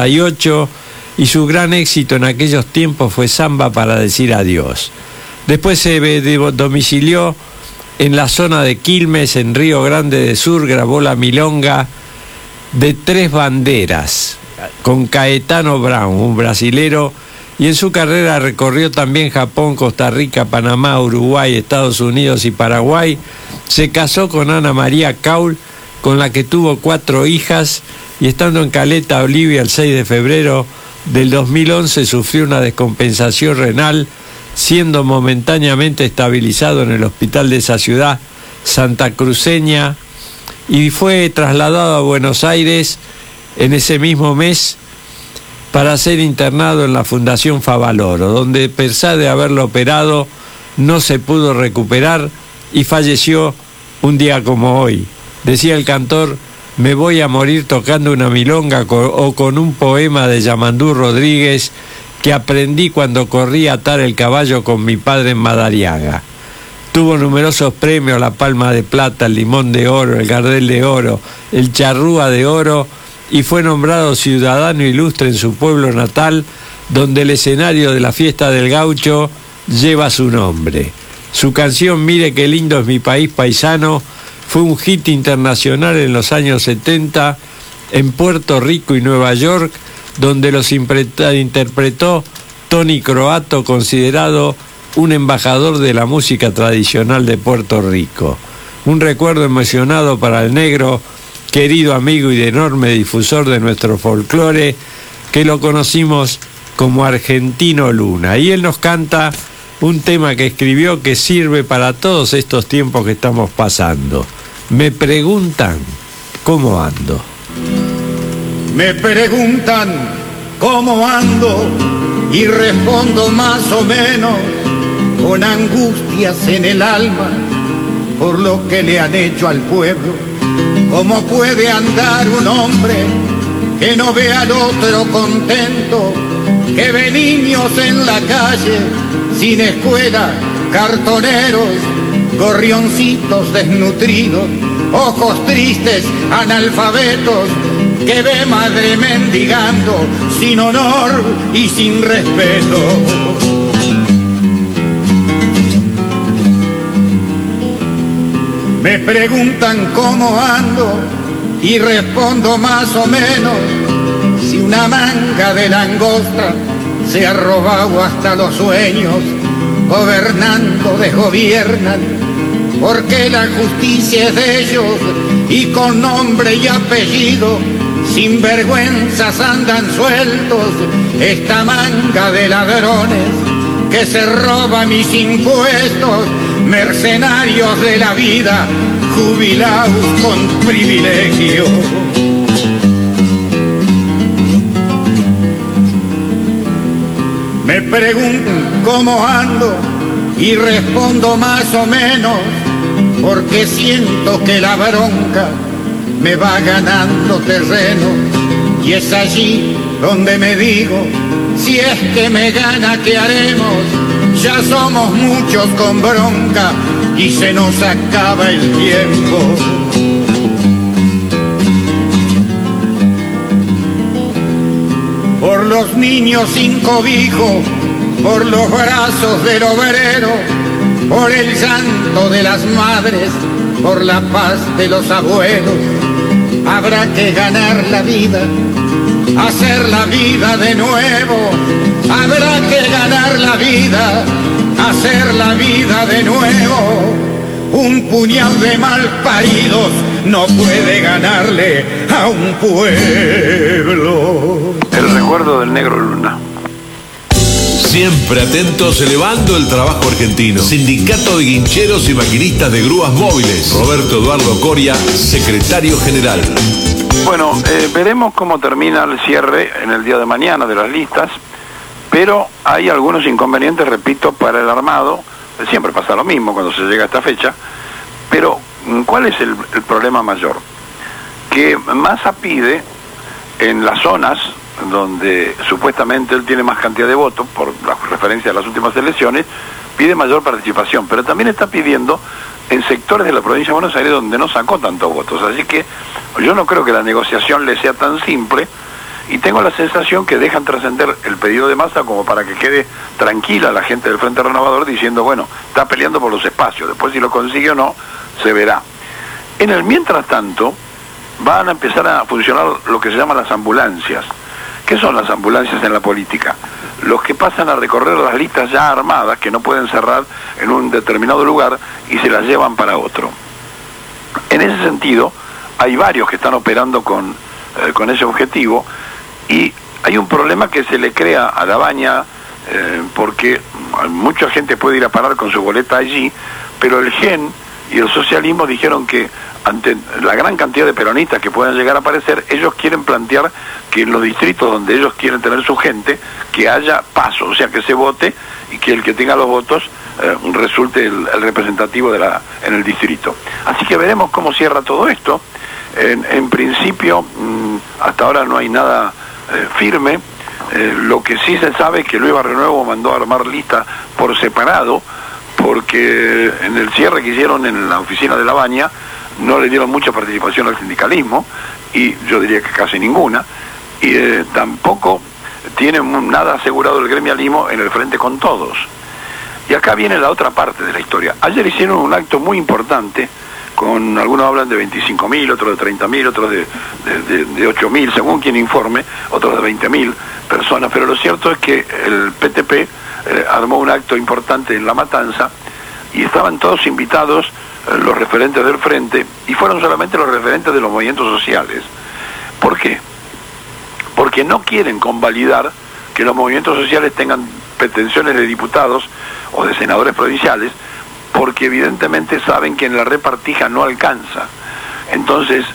68, y su gran éxito en aquellos tiempos fue Samba para decir adiós. Después se domicilió en la zona de Quilmes, en Río Grande de Sur, grabó la milonga de Tres Banderas con Caetano Brown, un brasilero, y en su carrera recorrió también Japón, Costa Rica, Panamá, Uruguay, Estados Unidos y Paraguay. Se casó con Ana María Caul, con la que tuvo 4 hijas, y estando en Caleta, Bolivia, el 6 de febrero del 2011 sufrió una descompensación renal, siendo momentáneamente estabilizado en el hospital de esa ciudad santacruceña, y fue trasladado a Buenos Aires en ese mismo mes para ser internado en la Fundación Favaloro, donde, a pesar de haberlo operado, no se pudo recuperar y falleció un día como hoy. Decía el cantor: me voy a morir tocando una milonga o con un poema de Yamandú Rodríguez que aprendí cuando corrí a atar el caballo con mi padre en Madariaga. Tuvo numerosos premios: la Palma de Plata, el Limón de Oro, el Gardel de Oro, el Charrúa de Oro, y fue nombrado ciudadano ilustre en su pueblo natal, donde el escenario de la fiesta del gaucho lleva su nombre. Su canción Mire qué lindo es mi país paisano fue un hit internacional en los años 70 en Puerto Rico y Nueva York, donde los interpretó Tony Croato, considerado un embajador de la música tradicional de Puerto Rico. Un recuerdo emocionado para el negro, querido amigo y de enorme difusor de nuestro folclore, que lo conocimos como Argentino Luna. Y él nos canta un tema que escribió que sirve para todos estos tiempos que estamos pasando. Me preguntan cómo ando. Me preguntan cómo ando y respondo más o menos con angustias en el alma por lo que le han hecho al pueblo. ¿Cómo puede andar un hombre que no ve al otro contento, que ve niños en la calle sin escuela, cartoneros, gorrioncitos desnutridos, ojos tristes, analfabetos, que ve madre mendigando sin honor y sin respeto? Me preguntan cómo ando y respondo más o menos: si una manga de langosta se ha robado hasta los sueños, gobernando desgobiernan, porque la justicia es de ellos y con nombre y apellido, sin vergüenzas andan sueltos esta manga de ladrones que se roba mis impuestos, mercenarios de la vida, jubilados con privilegio. Me preguntan cómo ando y respondo más o menos, porque siento que la bronca me va ganando terreno, y es allí donde me digo: si es que me gana, ¿qué haremos? Ya somos muchos con bronca y se nos acaba el tiempo. Por los niños sin cobijo, por los brazos del obrero, por el llanto de las madres, por la paz de los abuelos, habrá que ganar la vida, hacer la vida de nuevo. Habrá que ganar la vida, hacer la vida de nuevo. Un puñado de malparidos no puede ganarle a un pueblo. El recuerdo del negro Luna. Siempre atentos, elevando el trabajo argentino. Sindicato de Guincheros y Maquinistas de Grúas Móviles. Roberto Eduardo Coria, secretario general. Bueno, veremos cómo termina el cierre en el día de mañana de las listas. Pero hay algunos inconvenientes, repito, para el armado. Siempre pasa lo mismo cuando se llega a esta fecha. Pero, ¿cuál es el problema mayor? Que Massa pide, en las zonas donde supuestamente él tiene más cantidad de votos, por la referencia a las últimas elecciones, pide mayor participación, pero también está pidiendo en sectores de la provincia de Buenos Aires donde no sacó tantos votos. Así que yo no creo que la negociación le sea tan simple, y tengo la sensación que dejan trascender el pedido de Massa como para que quede tranquila la gente del Frente Renovador, diciendo, bueno, está peleando por los espacios, después si lo consigue o no, se verá. En el mientras tanto, van a empezar a funcionar lo que se llaman las ambulancias. ¿Qué son las ambulancias en la política? Los que pasan a recorrer las listas ya armadas, que no pueden cerrar en un determinado lugar, y se las llevan para otro. En ese sentido, hay varios que están operando con ese objetivo, y hay un problema que se le crea a Lavagna, porque mucha gente puede ir a parar con su boleta allí, pero el GEN y el socialismo dijeron que ante la gran cantidad de peronistas que puedan llegar a aparecer, ellos quieren plantear que en los distritos donde ellos quieren tener su gente, que haya paso, o sea, que se vote y que el que tenga los votos resulte el representativo en el distrito. Así que veremos cómo cierra todo esto. En principio, hasta ahora no hay nada firme. Lo que sí se sabe es que Luis Barrio Nuevo mandó a armar listas por separado, porque en el cierre que hicieron en la oficina de Lavagna no le dieron mucha participación al sindicalismo, y yo diría que casi ninguna, y tampoco tiene nada asegurado el gremialismo en el frente con todos. Y acá viene la otra parte de la historia. Ayer hicieron un acto muy importante, con algunos hablan de 25.000, otros de 30.000, otros de 8.000, según quien informe, otros de 20.000 personas, pero lo cierto es que el PTP armó un acto importante en La Matanza, y estaban todos invitados los referentes del frente, y fueron solamente los referentes de los movimientos sociales. ¿Por qué? Porque no quieren convalidar que los movimientos sociales tengan pretensiones de diputados o de senadores provinciales, porque evidentemente saben que en la repartija no alcanza. Entonces,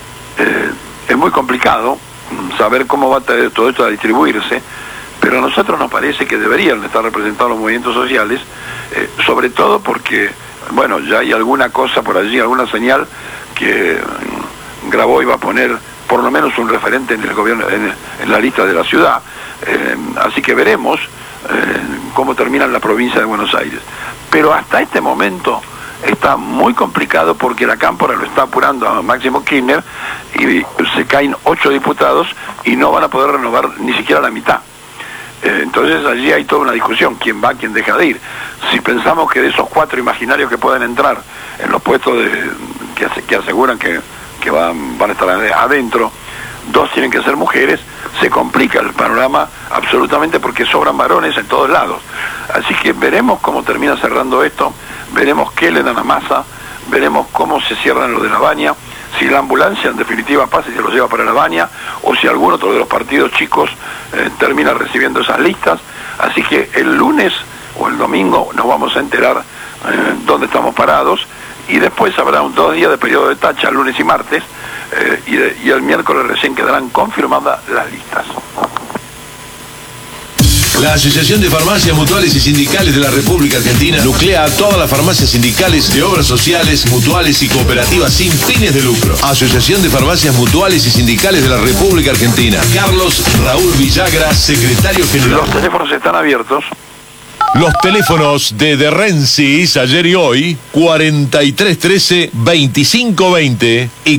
es muy complicado saber cómo va todo esto a distribuirse, pero a nosotros nos parece que deberían estar representados los movimientos sociales, sobre todo porque, bueno, ya hay alguna cosa por allí, alguna señal que Graboy va a poner por lo menos un referente en el gobierno, en la lista de la ciudad. Así que veremos cómo termina en la provincia de Buenos Aires. Pero hasta este momento está muy complicado, porque la Cámpora lo está apurando a Máximo Kirchner, y se caen 8 diputados y no van a poder renovar ni siquiera la mitad. Entonces allí hay toda una discusión, quién va, quién deja de ir. Si pensamos que de esos 4 imaginarios que pueden entrar en los puestos que aseguran que van a estar adentro, 2 tienen que ser mujeres, se complica el panorama absolutamente, porque sobran varones en todos lados. Así que veremos cómo termina cerrando esto, veremos qué le dan a Massa, veremos cómo se cierran los de Lavagna, si la ambulancia en definitiva pasa y se los lleva para Lavagna, o si algún otro de los partidos chicos termina recibiendo esas listas. Así que el lunes o el domingo nos vamos a enterar dónde estamos parados, y después habrá 2 días de periodo de tacha, lunes y martes, y el miércoles recién quedarán confirmadas las listas. La Asociación de Farmacias Mutuales y Sindicales de la República Argentina nuclea a todas las farmacias sindicales de obras sociales, mutuales y cooperativas sin fines de lucro. Asociación de Farmacias Mutuales y Sindicales de la República Argentina. Carlos Raúl Villagra, secretario general. Los teléfonos están abiertos. Los teléfonos de Rensis, ayer y hoy, 4313-2520 y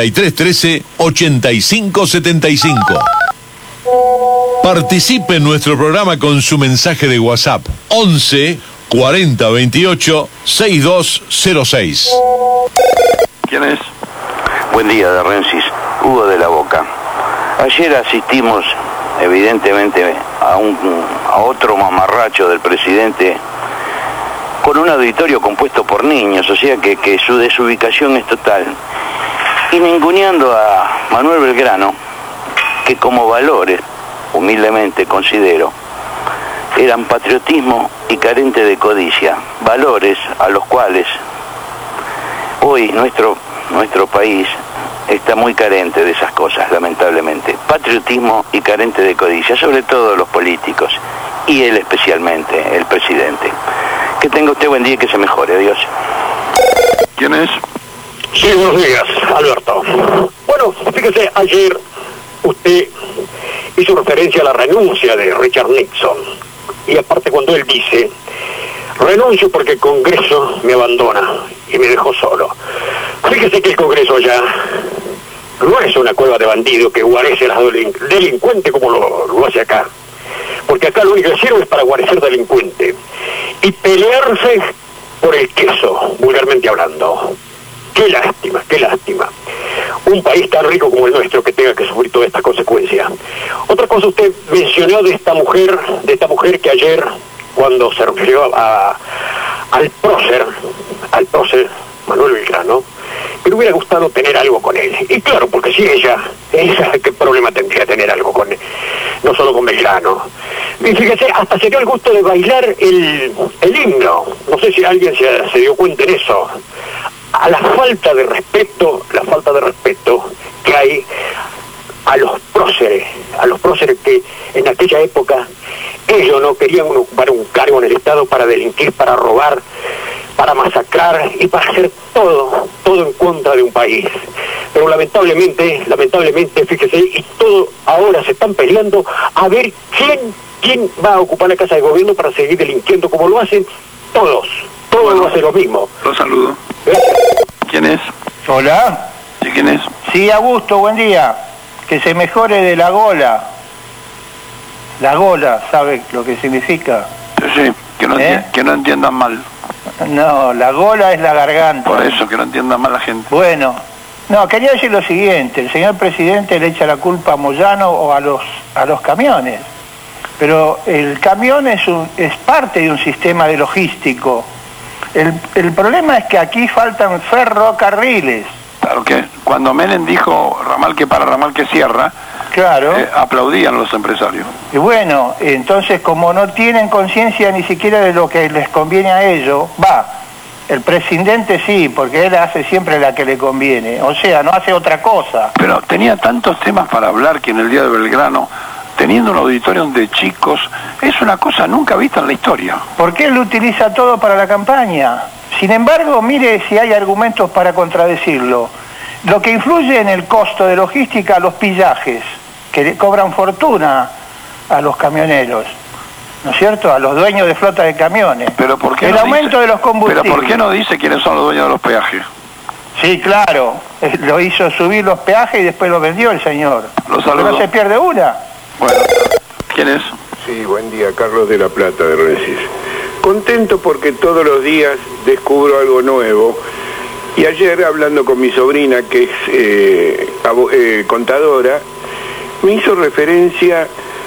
4313-8575. Participe en nuestro programa con su mensaje de WhatsApp 11 40 28 6206. ¿Quién es? Buen día, de Rensis, Hugo de la Boca. Ayer asistimos evidentemente a otro mamarracho del presidente, con un auditorio compuesto por niños, o sea que su desubicación es total, y ninguneando a Manuel Belgrano, que como valores, humildemente considero, eran patriotismo y carente de codicia, valores a los cuales hoy nuestro país está muy carente de esas cosas, lamentablemente. Patriotismo y carente de codicia, sobre todo los políticos. y él especialmente, el presidente. Que tenga usted buen día y que se mejore. Adiós. ¿Quién es? Sí, buenos días, Alberto. Bueno, fíjese, ayer usted hizo referencia a la renuncia de Richard Nixon. Y aparte cuando él dice, renuncio porque el Congreso me abandona y me dejó solo. Fíjese que el Congreso ya no es una cueva de bandidos que guarece a los delincuentes como lo hace acá. Porque acá lo único que sirve es para guarecer delincuentes y pelearse por el queso, vulgarmente hablando. Qué lástima, qué lástima. Un país tan rico como el nuestro que tenga que sufrir todas estas consecuencias. Otra cosa, usted mencionó de esta mujer que ayer, cuando se refirió al prócer Manuel Belgrano, que le hubiera gustado tener algo con él. Y claro, porque si ella, ¿qué problema tendría tener algo con él? No solo con Belgrano. Y fíjese, hasta se dio el gusto de bailar el himno. No sé si alguien se dio cuenta en eso. A la falta de respeto que hay a los próceres que en aquella época ellos no querían ocupar un cargo en el Estado para delinquir, para robar, para masacrar y para hacer todo en contra de un país. Pero lamentablemente, fíjese, y todo ahora se están peleando a ver quién va a ocupar la casa de gobierno para seguir delinquiendo como lo hacen todos lo hacen lo mismo. Lo saludo. ¿Quién es? Hola. ¿Sí, quién es? Sí, Augusto, buen día. Que se mejore de la gola. La gola, ¿sabe lo que significa? Sí, que no entiendan mal. No, la gola es la garganta. Por eso, que no entiendan mal la gente. Bueno, no, quería decir lo siguiente. El señor presidente le echa la culpa a Moyano o a los camiones. Pero el camión es parte de un sistema de logístico. El problema es que aquí faltan ferrocarriles. Claro que cuando Menem dijo ramal que para, ramal que cierra, claro, aplaudían los empresarios. Y bueno, entonces como no tienen conciencia ni siquiera de lo que les conviene a ellos, el presidente sí, porque él hace siempre la que le conviene, o sea, no hace otra cosa. Pero tenía tantos temas para hablar que en el día de Belgrano, teniendo un auditorio de chicos, es una cosa nunca vista en la historia. Porque él lo utiliza todo para la campaña. Sin embargo, mire si hay argumentos para contradecirlo. Lo que influye en el costo de logística, los pillajes, que le cobran fortuna a los camioneros, ¿no es cierto? A los dueños de flota de camiones. Pero ¿por qué el aumento de los combustibles. Pero ¿por qué no dice quiénes son los dueños de los peajes? Sí, claro. Lo hizo subir los peajes y después lo vendió el señor. Lo saludo. Pero no se pierde una. Bueno, ¿quién es? Sí, buen día, Carlos de la Plata, de Rensis. Contento porque todos los días descubro algo nuevo. Y ayer, hablando con mi sobrina, que es contadora, me hizo referencia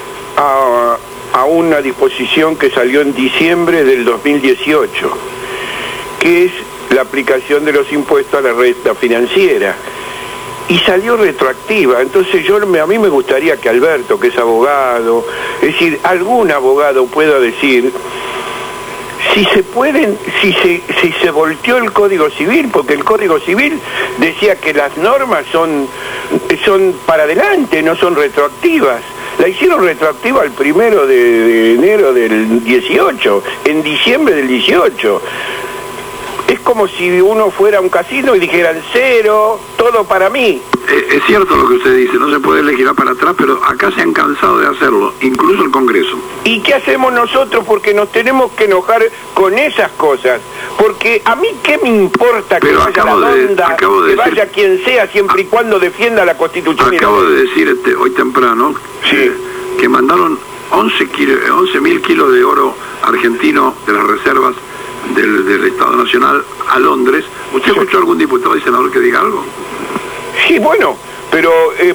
a una disposición que salió en diciembre del 2018, que es la aplicación de los impuestos a la renta financiera. Y salió retroactiva. Entonces a mí me gustaría que Alberto, que es abogado, es decir, algún abogado pueda decir si se volteó el Código Civil, porque el Código Civil decía que las normas son para adelante, no son retroactivas. La hicieron retroactiva el 1 de enero del 18, en diciembre del 18. Es como si uno fuera a un casino y dijeran cero, todo para mí. Es cierto lo que usted dice, no se puede legislar para atrás, pero acá se han cansado de hacerlo, incluso el Congreso. ¿Y qué hacemos nosotros? Porque nos tenemos que enojar con esas cosas. Porque a mí qué me importa que vaya la onda, que vaya quien sea, siempre y cuando defienda la Constitución. Acabo de decir hoy temprano que mandaron 11.000 kilos de oro argentino de las reservas del Estado Nacional a Londres. ¿Usted escuchó algún diputado y senador que diga algo? Sí, bueno, pero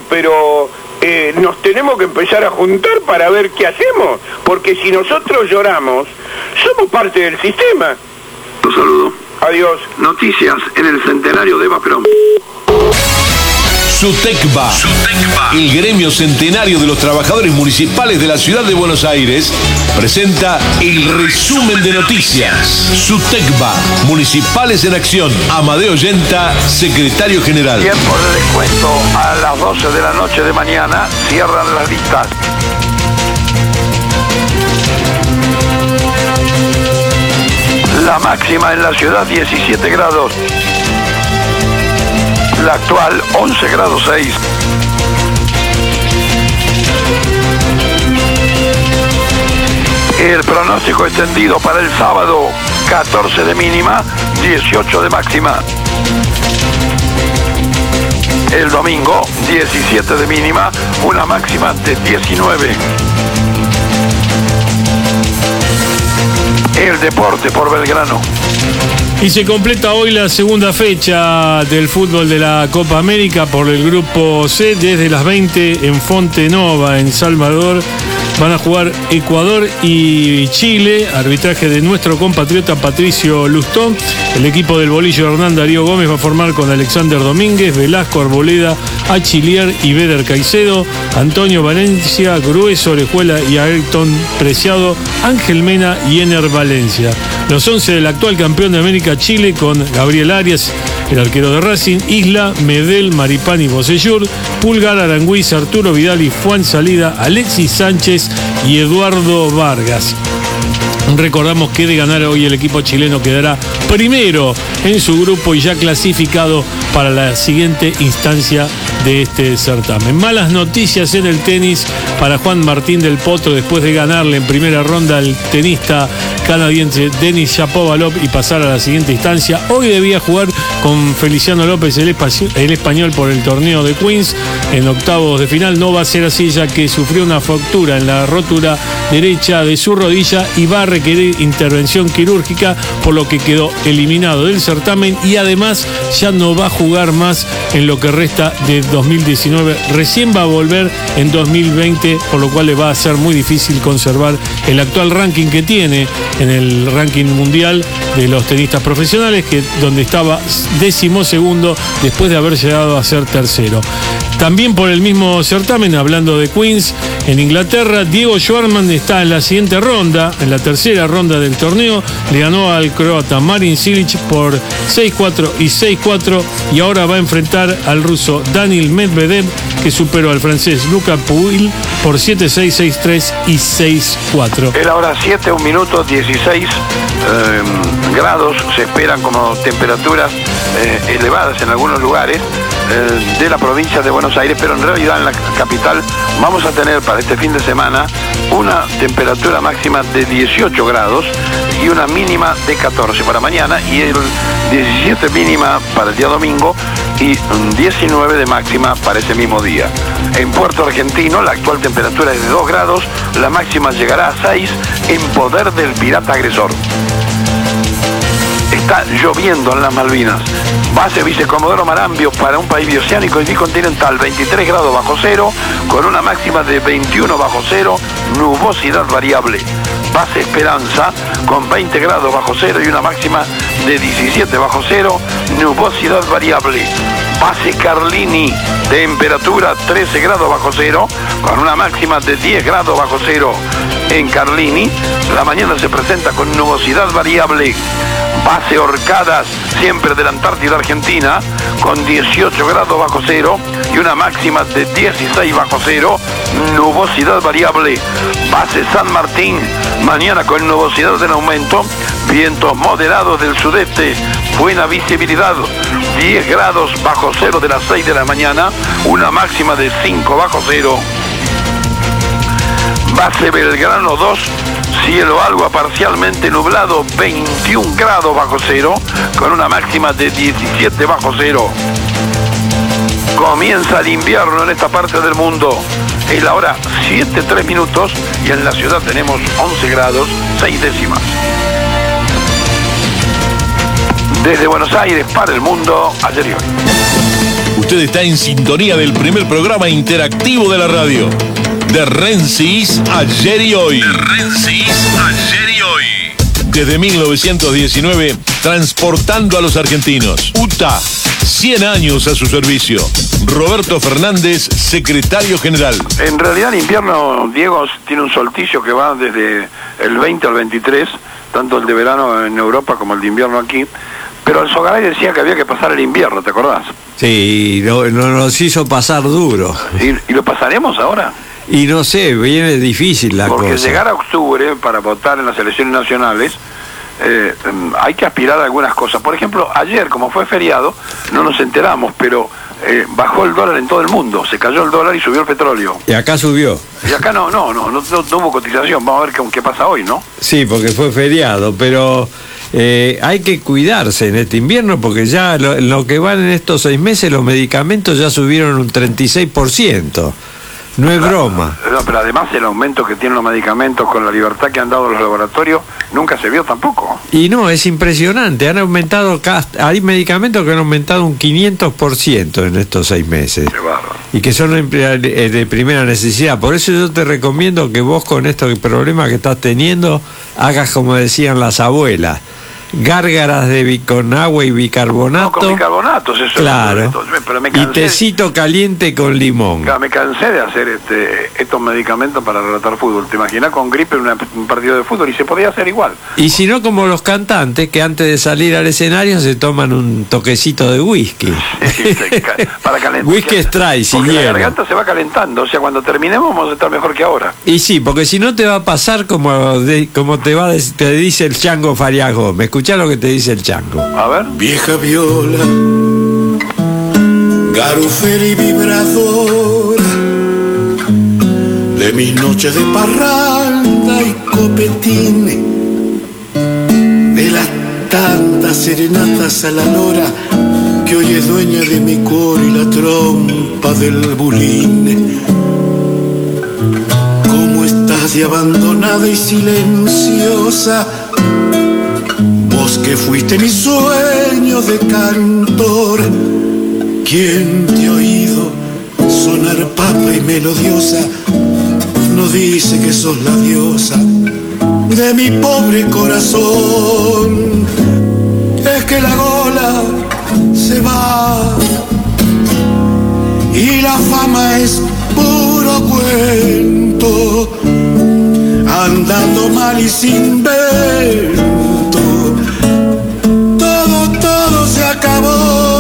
nos tenemos que empezar a juntar para ver qué hacemos, porque si nosotros lloramos, somos parte del sistema. Los saludo. Adiós. Noticias en el centenario de Eva Perón. SUTECBA, el gremio centenario de los trabajadores municipales de la ciudad de Buenos Aires, presenta el resumen de noticias. SUTECBA, Municipales en Acción. Amadeo Yenta, secretario general. Tiempo de descuento a las 12 de la noche de mañana. Cierran las listas. La máxima en la ciudad 17 grados. La actual 11 grados 6. El pronóstico extendido para el sábado, 14 de mínima, 18 de máxima. El domingo, 17 de mínima, una máxima de 19. El deporte por Belgrano. Y se completa hoy la segunda fecha del fútbol de la Copa América por el grupo C. Desde las 20 en Fonte Nova, en Salvador, van a jugar Ecuador y Chile. Arbitraje de nuestro compatriota Patricio Lustó. El equipo del bolillo Hernán Darío Gómez va a formar con Alexander Domínguez, Velasco Arboleda, Achillier y Beder Caicedo, Antonio Valencia, Grueso Orejuela y Ayrton Preciado, Ángel Mena y Ener Valencia. Los 11 del actual campeón de América Chile, con Gabriel Arias, el arquero de Racing, Isla, Medel, Maripán y Bocellur, Pulgar, Arangüiz, Arturo Vidal y Juan Salida, Alexis Sánchez y Eduardo Vargas. Recordamos que de ganar hoy el equipo chileno quedará primero en su grupo y ya clasificado para la siguiente instancia de este certamen. Malas noticias en el tenis para Juan Martín del Potro después de ganarle en primera ronda al tenista canadiense Denis Shapovalov y pasar a la siguiente instancia. Hoy debía jugar con Feliciano López, el español, por el torneo de Queens en octavos de final. No va a ser así, ya que sufrió una fractura en la rótula derecha de su rodilla y va a requerir intervención quirúrgica, por lo que quedó eliminado del certamen y además ya no va a jugar más en lo que resta de 2019. Recién va a volver en 2020, por lo cual le va a ser muy difícil conservar el actual ranking que tiene en el ranking mundial de los tenistas profesionales, donde estaba 12º después de haber llegado a ser tercero. También por el mismo certamen, hablando de Queens, en Inglaterra, Diego Schwartzman está en la siguiente ronda, en la tercera ronda del torneo. Le ganó al croata Marin Cilic por 6-4 y 6-4 y ahora va a enfrentar al ruso Daniil Medvedev, que superó al francés Luca Pouille por 7-6, 6-3 y 6-4. Es la hora 7, 1 minuto 16 grados. Se esperan como temperaturas elevadas en algunos lugares de la provincia de Buenos Aires, pero en realidad en la capital vamos a tener para este fin de semana una temperatura máxima de 18 grados y una mínima de 14 para mañana, y el 17 mínima para el día domingo y 19 de máxima para ese mismo día. En Puerto Argentino la actual temperatura es de 2 grados, la máxima llegará a 6 en poder del pirata agresor. Está lloviendo en las Malvinas. Base Vicecomodoro Marambio para un país bioceánico y bicontinental, 23 grados bajo cero, con una máxima de 21 bajo cero, nubosidad variable. Base Esperanza con 20 grados bajo cero y una máxima de 17 bajo cero, nubosidad variable. Base Carlini, temperatura 13 grados bajo cero, con una máxima de 10 grados bajo cero. En Carlini, la mañana se presenta con nubosidad variable. Base Orcadas, siempre de la Antártida Argentina, con 18 grados bajo cero y una máxima de 16 bajo cero, nubosidad variable. Base San Martín, mañana con nubosidad en aumento, vientos moderados del sudeste, buena visibilidad, 10 grados bajo cero de las 6 de la mañana, una máxima de 5 bajo cero. Base Belgrano 2, cielo algo a parcialmente nublado, 21 grados bajo cero, con una máxima de 17 bajo cero. Comienza el invierno en esta parte del mundo. Es la hora 7:03 minutos y en la ciudad tenemos 11 grados 6 décimas. Desde Buenos Aires para el mundo, ayer y hoy. Usted está en sintonía del primer programa interactivo de la radio. De Rensis, ayer y hoy. De Rensis, ayer y hoy. Desde 1919, transportando a los argentinos. UTA, 100 años a su servicio. Roberto Fernández, secretario general. En realidad el invierno, Diego, tiene un solsticio que va desde el 20 al 23, tanto el de verano en Europa como el de invierno aquí. Pero el Sogaray decía que había que pasar el invierno, ¿te acordás? Sí, nos hizo pasar duro. ¿Y lo pasaremos ahora? Y no sé, viene difícil la cosa. Porque llegar a octubre para votar en las elecciones nacionales hay que aspirar a algunas cosas. Por ejemplo, ayer, como fue feriado, no nos enteramos, pero bajó el dólar en todo el mundo, se cayó el dólar y subió el petróleo. Y acá subió. Y acá no hubo cotización, vamos a ver qué pasa hoy, ¿no? Sí, porque fue feriado, pero hay que cuidarse en este invierno porque ya lo que van en estos 6 meses los medicamentos ya subieron un 36%. No es broma. No, pero además el aumento que tienen los medicamentos con la libertad que han dado los laboratorios nunca se vio tampoco. Y no, es impresionante. Han aumentado, hay medicamentos que han aumentado un 500% en estos 6 meses. Qué bárbaro. Y que son de primera necesidad. Por eso yo te recomiendo que vos con estos problemas que estás teniendo hagas como decían las abuelas. Gárgaras con agua y bicarbonato. No, con bicarbonatos, eso. Claro. Pero me y tecito caliente con limón. Claro, me cansé de hacer estos medicamentos para relatar fútbol. ¿Te imaginas con gripe en un partido de fútbol? Y se podía hacer igual. Y si no, como los cantantes que antes de salir al escenario se toman un toquecito de whisky. Para calentar. Whisky Strike, sin porque hielo. La garganta se va calentando. O sea, cuando terminemos vamos a estar mejor que ahora. Y sí, porque si no te va a pasar como te dice el Chango Farias Gómez. Escuchá lo que te dice el Chango. A ver. Vieja viola, garufera y vibradora, de mis noches de parranda y copetín, de las tantas serenatas a la lora, que hoy es dueña de mi coro y la trompa del bulín. ¿Cómo estás de abandonada y silenciosa? Vos que fuiste mi sueño de cantor, ¿quién te ha oído sonar papa y melodiosa? No dice que sos la diosa de mi pobre corazón. Es que la gola se va y la fama es puro cuento, andando mal y sin vento. Todo se acabó.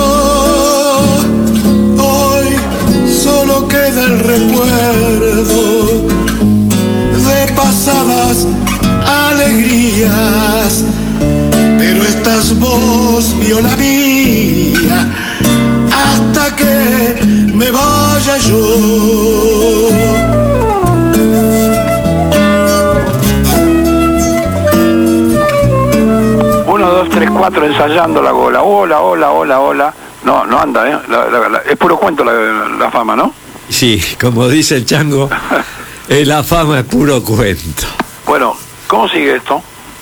Hoy solo queda el recuerdo de pasadas alegrías, pero estás vos, viola mía, hasta que me vaya yo. 1, 2, 3, 4 ensayando la gola. Hola. No anda, es puro cuento la fama, ¿no? Sí, como dice el Chango, la fama es puro cuento. Bueno, ¿cómo sigue esto?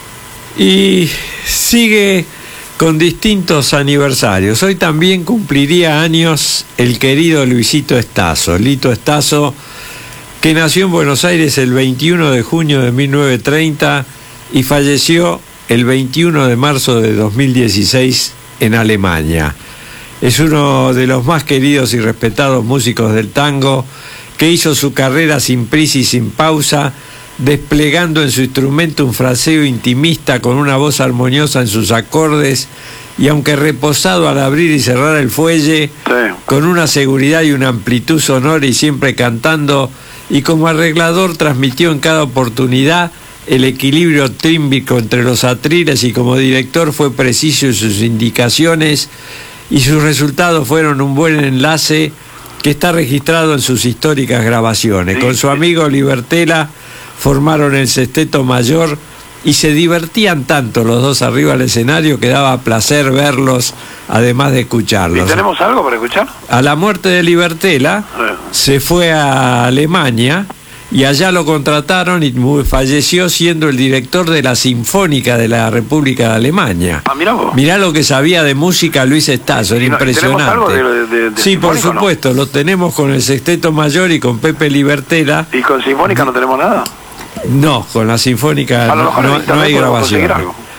Y sigue con distintos aniversarios. Hoy también cumpliría años el querido Luisito Estazo, Lito Estazo, que nació en Buenos Aires el 21 de junio de 1930 y falleció el 21 de marzo de 2016 en Alemania. Es uno de los más queridos y respetados músicos del tango, que hizo su carrera sin prisa y sin pausa, desplegando en su instrumento un fraseo intimista con una voz armoniosa en sus acordes, y aunque reposado al abrir y cerrar el fuelle, con una seguridad y una amplitud sonora y siempre cantando, y como arreglador transmitió en cada oportunidad el equilibrio tímbrico entre los atriles, y como director fue preciso en sus indicaciones, y sus resultados fueron un buen enlace que está registrado en sus históricas grabaciones. Con su amigo Libertela formaron el Sexteto Mayor y se divertían tanto los dos arriba del escenario que daba placer verlos, además de escucharlos. ¿Y tenemos algo para escuchar? A la muerte de Libertela se fue a Alemania y allá lo contrataron y falleció siendo el director de la Sinfónica de la República de Alemania. Ah, mirá vos. Mirá lo que sabía de música Luis Estazo, era impresionante. ¿Tenemos algo de sí, por supuesto, no? Lo tenemos con el Sexteto Mayor y con Pepe Libertela. ¿Y con Sinfónica no tenemos nada? No, con la Sinfónica no hay grabación.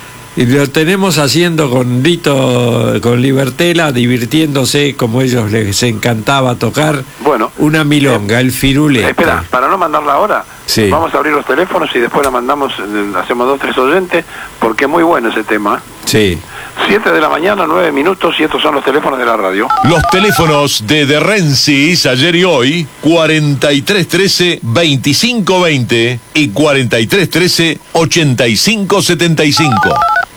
Y lo tenemos haciendo con Lito, con Libertela, divirtiéndose como ellos les encantaba tocar. Bueno, una milonga, el firulete. Espera, para no mandarla ahora, vamos a abrir los teléfonos y después la mandamos, hacemos 2, 3 oyentes, porque es muy bueno ese tema. Sí. 7 de la mañana, 9 minutos, y estos son los teléfonos de la radio. Los teléfonos de Rensis, ayer y hoy, 4313-2520 y 4313-8575.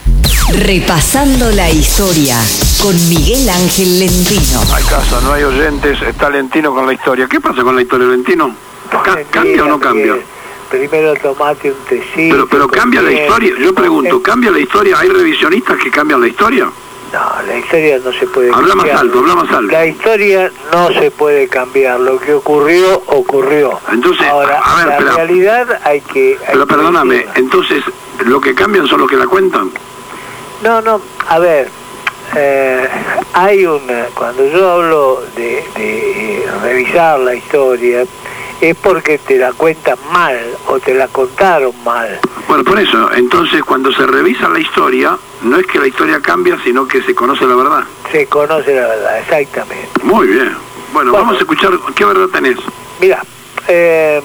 Repasando la historia con Miguel Ángel Lentino. Hay caso, no hay oyentes, está Lentino con la historia. ¿Qué pasa con la historia, Lentino? ¿Cambia o no cambia? Primero tomate un tecito. Pero cambia la historia, yo pregunto, ¿cambia la historia? ¿Hay revisionistas que cambian la historia? No, la historia no se puede cambiar. Habla más alto. La historia no se puede cambiar, lo que ocurrió, ocurrió. Entonces, ahora, la realidad hay que... Pero perdóname, entonces, ¿lo que cambian son los que la cuentan? No, a ver, hay una... Cuando yo hablo de revisar la historia, es porque te la cuentan mal o te la contaron mal. Bueno, por eso, entonces cuando se revisa la historia, no es que la historia cambia, sino que se conoce la verdad. Se conoce la verdad, exactamente. Muy bien. Bueno, vamos a escuchar, ¿qué verdad tenés? Mira, en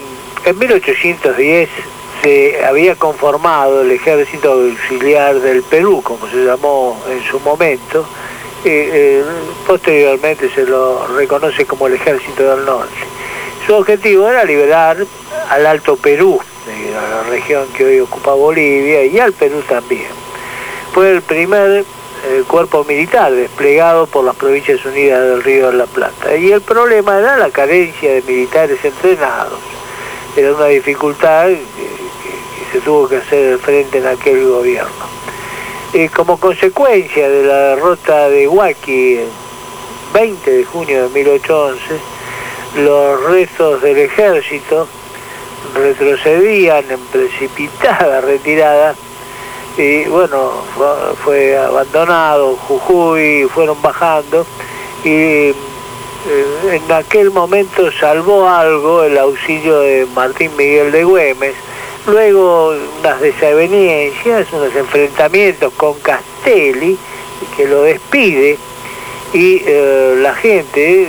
1810 se había conformado el Ejército Auxiliar del Perú, como se llamó en su momento, posteriormente se lo reconoce como el Ejército del Norte. Su objetivo era liberar al Alto Perú, a la región que hoy ocupa Bolivia, y al Perú también. Fue el primer cuerpo militar desplegado por las Provincias Unidas del Río de la Plata. Y el problema era la carencia de militares entrenados. Era una dificultad que se tuvo que hacer frente en aquel gobierno. Como consecuencia de la derrota de Huaki el 20 de junio de 1811, los restos del ejército retrocedían en precipitada retirada y bueno, fue abandonado Jujuy, fueron bajando y en aquel momento salvó algo el auxilio de Martín Miguel de Güemes. Luego unas desavenencias, unos enfrentamientos con Castelli, que lo despide, y la gente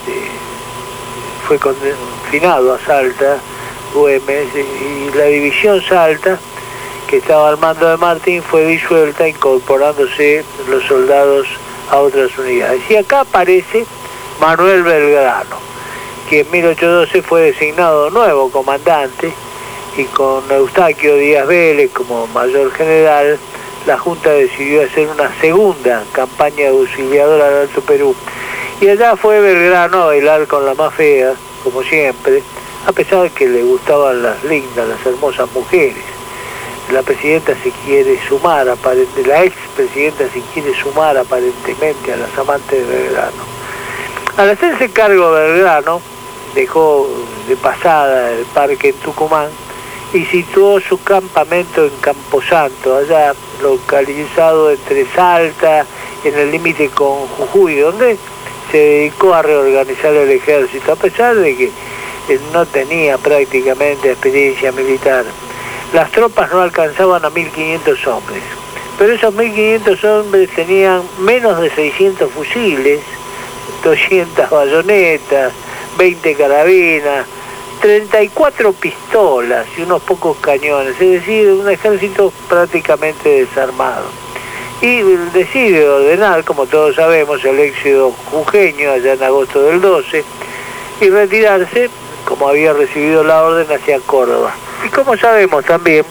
fue confinado a Salta, Güemes, y la división Salta, que estaba al mando de Martín, fue disuelta, incorporándose los soldados a otras unidades. Y acá aparece Manuel Belgrano, que en 1812 fue designado nuevo comandante, y con Eustaquio Díaz Vélez como mayor general, la Junta decidió hacer una segunda campaña auxiliadora al Alto Perú. Y allá fue Belgrano a bailar con la más fea, como siempre, a pesar de que le gustaban las lindas, las hermosas mujeres. La presidenta se quiere sumar, la expresidenta se quiere sumar aparentemente a las amantes de Belgrano. Al hacerse cargo de Belgrano, dejó de pasada el parque en Tucumán y situó su campamento en Camposanto, allá localizado entre Salta, en el límite con Jujuy, donde se dedicó a reorganizar el ejército, a pesar de que no tenía prácticamente experiencia militar. Las tropas no alcanzaban a 1.500 hombres, pero esos 1.500 hombres tenían menos de 600 fusiles, 200 bayonetas, 20 carabinas, 34 pistolas y unos pocos cañones, es decir, un ejército prácticamente desarmado. Y decide ordenar, como todos sabemos, el éxodo jujeño allá en agosto del 12 y retirarse, como había recibido la orden, hacia Córdoba. Y como sabemos también,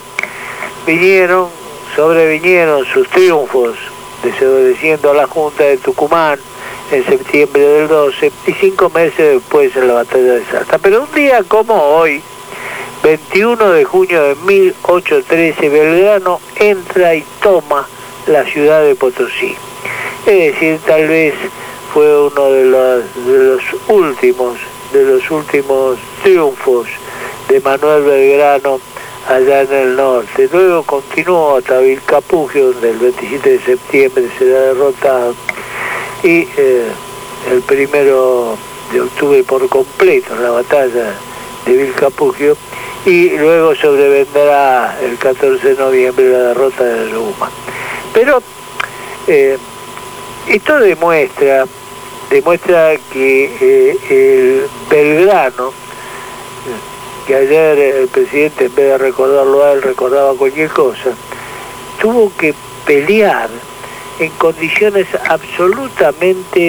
sobrevinieron sus triunfos, desobedeciendo a la Junta de Tucumán en septiembre del 12 y 5 meses después en la batalla de Salta. Pero un día como hoy, 21 de junio de 1813, Belgrano entra y toma la ciudad de Potosí. Es decir, tal vez fue uno de los últimos triunfos de Manuel Belgrano allá en el norte. Luego continuó hasta Vilcapugio, donde el 27 de septiembre será derrotado, y el 1 de octubre por completo en la batalla de Vilcapugio, y luego sobrevendrá el 14 de noviembre la derrota de Ruma. Pero esto demuestra que el Belgrano, que ayer el presidente, en vez de recordarlo a él, recordaba cualquier cosa, tuvo que pelear en condiciones absolutamente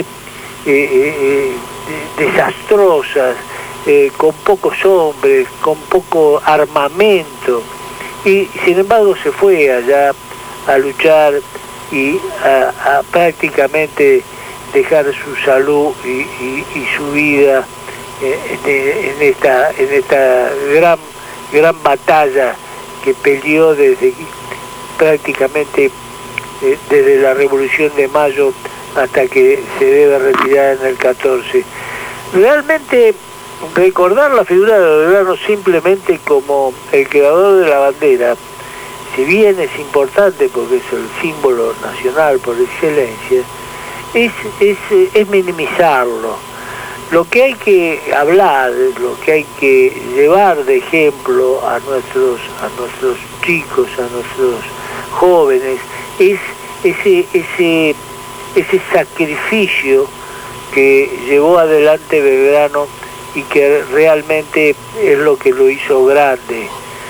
desastrosas, con pocos hombres, con poco armamento, y sin embargo se fue allá a luchar y a prácticamente dejar su salud y su vida en esta gran batalla que peleó prácticamente desde la Revolución de Mayo hasta que se debe retirar en el 14. Realmente recordar la figura de Belgrano simplemente como el creador de la bandera, si bien es importante porque es el símbolo nacional por excelencia, es minimizarlo. Lo que hay que hablar, lo que hay que llevar de ejemplo a nuestros chicos, a nuestros jóvenes, es ese sacrificio que llevó adelante Belgrano y que realmente es lo que lo hizo grande.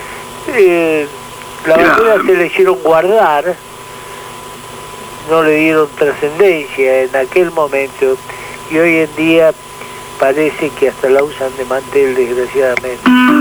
La bandera se le hicieron guardar, no le dieron trascendencia en aquel momento, y hoy en día parece que hasta la usan de mantel, desgraciadamente.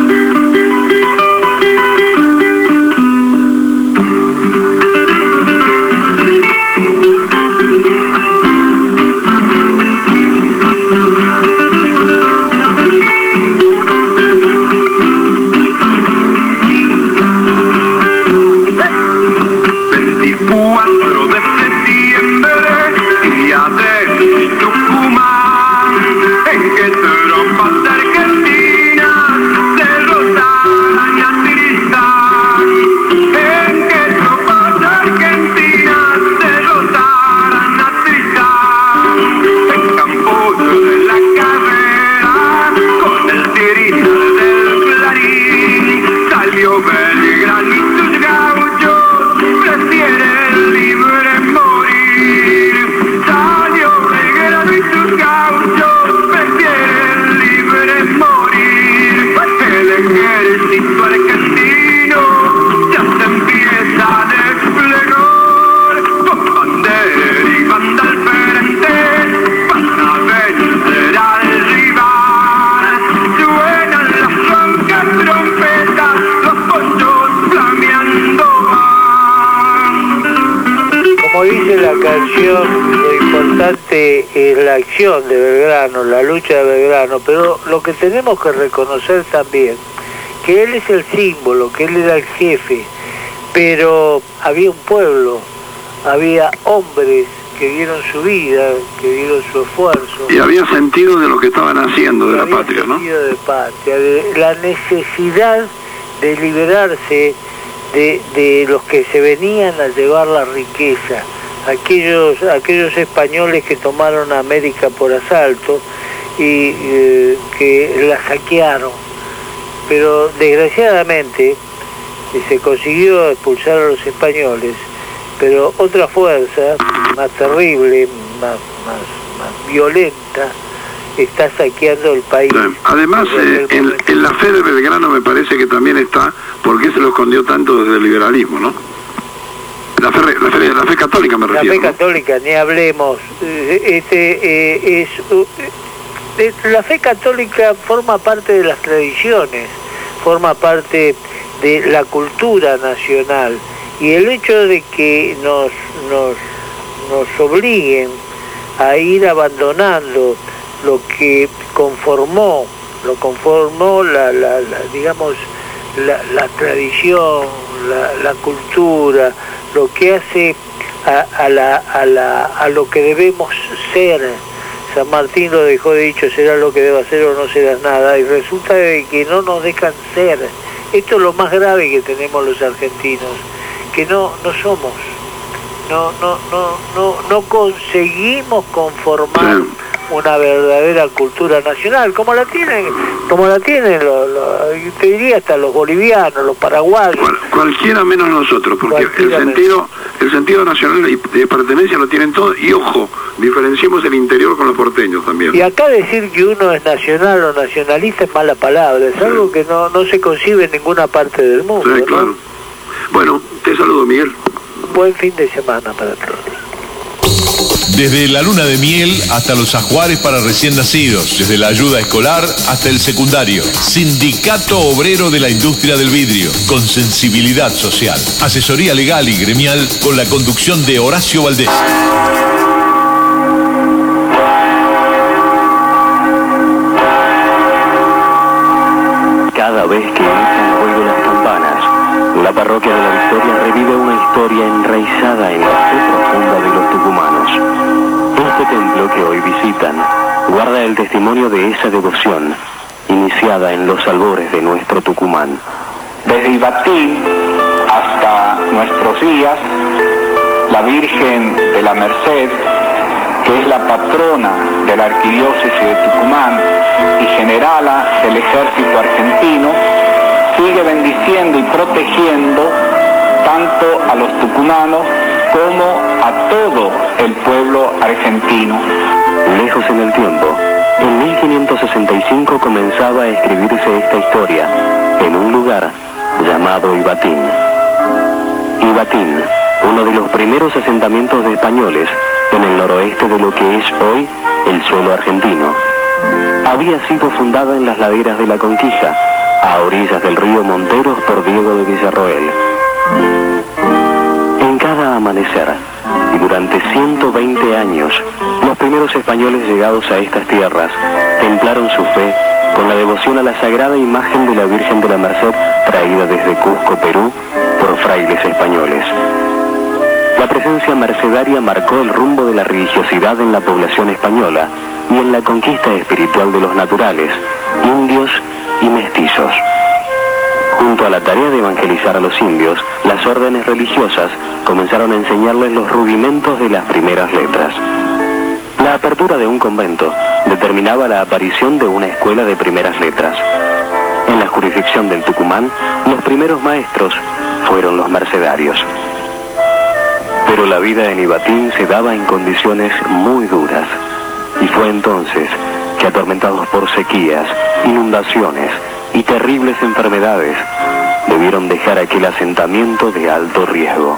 Lo importante es la acción de Belgrano, la lucha de Belgrano, pero lo que tenemos que reconocer también, que él es el símbolo, que él era el jefe, pero había un pueblo, había hombres que dieron su vida, que dieron su esfuerzo. Y había sentido de lo que estaban haciendo de la patria, ¿no? Sentido de patria, de la necesidad de liberarse de los que se venían a llevar la riqueza. Aquellos españoles que tomaron a América por asalto y que la saquearon, pero desgraciadamente se consiguió expulsar a los españoles, pero otra fuerza más terrible, más violenta, está saqueando el país. Además, en la fe de Belgrano me parece que también está, porque se lo escondió tanto desde el liberalismo, ¿no? La fe católica me refiero. La fe católica, ni hablemos. La fe católica forma parte de las tradiciones, forma parte de la cultura nacional, y el hecho de que nos obliguen a ir abandonando lo que conformó la tradición, la cultura, lo que hace a lo que debemos ser. San Martín lo dejó dicho: será lo que deba ser o no serás nada, y resulta de que no nos dejan ser. Esto es lo más grave que tenemos los argentinos, que no somos, no conseguimos conformar una verdadera cultura nacional, como la tienen te diría hasta los bolivianos, los paraguayos. Cualquiera menos nosotros, porque el sentido nacional y de pertenencia lo tienen todos, y ojo, diferenciemos el interior con los porteños también. Y acá decir que uno es nacional o nacionalista es mala palabra, es algo que no se concibe en ninguna parte del mundo. Sí, claro. ¿No? Bueno, te saludo, Miguel. Buen fin de semana para todos. Desde la luna de miel hasta los ajuares para recién nacidos, desde la ayuda escolar hasta el secundario. Sindicato Obrero de la Industria del Vidrio, con sensibilidad social. Asesoría legal y gremial con la conducción de Horacio Valdés. Cada vez que echan ruido las campanas, la parroquia de la Victoria revive una historia enraizada en la fe profunda de los tucumanos. Este templo que hoy visitan guarda el testimonio de esa devoción iniciada en los albores de nuestro Tucumán. Desde Ibatín hasta nuestros días, la Virgen de la Merced, que es la patrona de la Arquidiócesis de Tucumán y generala del ejército argentino, sigue bendiciendo y protegiendo tanto a los tucumanos como a todo el pueblo argentino. Lejos en el tiempo, en 1565 comenzaba a escribirse esta historia en un lugar llamado Ibatín. Ibatín, uno de los primeros asentamientos de españoles en el noroeste de lo que es hoy el suelo argentino. Había sido fundada en las laderas de la Conquija, a orillas del río Monteros por Diego de Villarroel. En cada amanecer, y durante 120 años, los primeros españoles llegados a estas tierras templaron su fe con la devoción a la sagrada imagen de la Virgen de la Merced traída desde Cusco, Perú, por frailes españoles. La presencia mercedaria marcó el rumbo de la religiosidad en la población española y en la conquista espiritual de los naturales, indios y mestizos. Junto a la tarea de evangelizar a los indios, las órdenes religiosas comenzaron a enseñarles los rudimentos de las primeras letras. La apertura de un convento determinaba la aparición de una escuela de primeras letras. En la jurisdicción del Tucumán, los primeros maestros fueron los mercedarios. Pero la vida en Ibatín se daba en condiciones muy duras, y fue entonces que, atormentados por sequías, inundaciones y terribles enfermedades, debieron dejar aquel asentamiento de alto riesgo.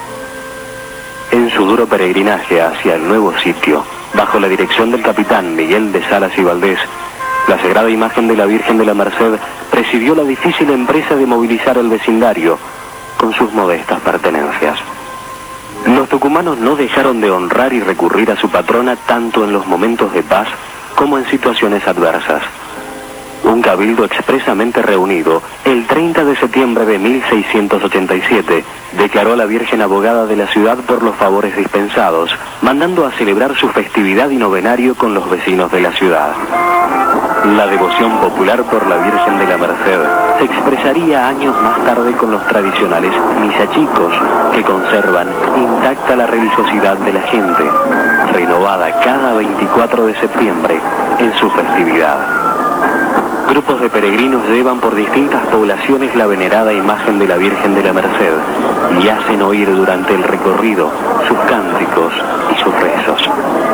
En su duro peregrinaje hacia el nuevo sitio, bajo la dirección del capitán Miguel de Salas y Valdés, la sagrada imagen de la Virgen de la Merced presidió la difícil empresa de movilizar el vecindario con sus modestas pertenencias. Los tucumanos no dejaron de honrar y recurrir a su patrona tanto en los momentos de paz como en situaciones adversas. Un cabildo expresamente reunido el 30 de septiembre de 1687 declaró a la Virgen abogada de la ciudad por los favores dispensados, mandando a celebrar su festividad y novenario con los vecinos de la ciudad. La devoción popular por la Virgen de la Merced se expresaría años más tarde con los tradicionales misachicos, que conservan intacta la religiosidad de la gente, renovada cada 24 de septiembre en su festividad. Grupos de peregrinos llevan por distintas poblaciones la venerada imagen de la Virgen de la Merced y hacen oír durante el recorrido sus cánticos y sus rezos.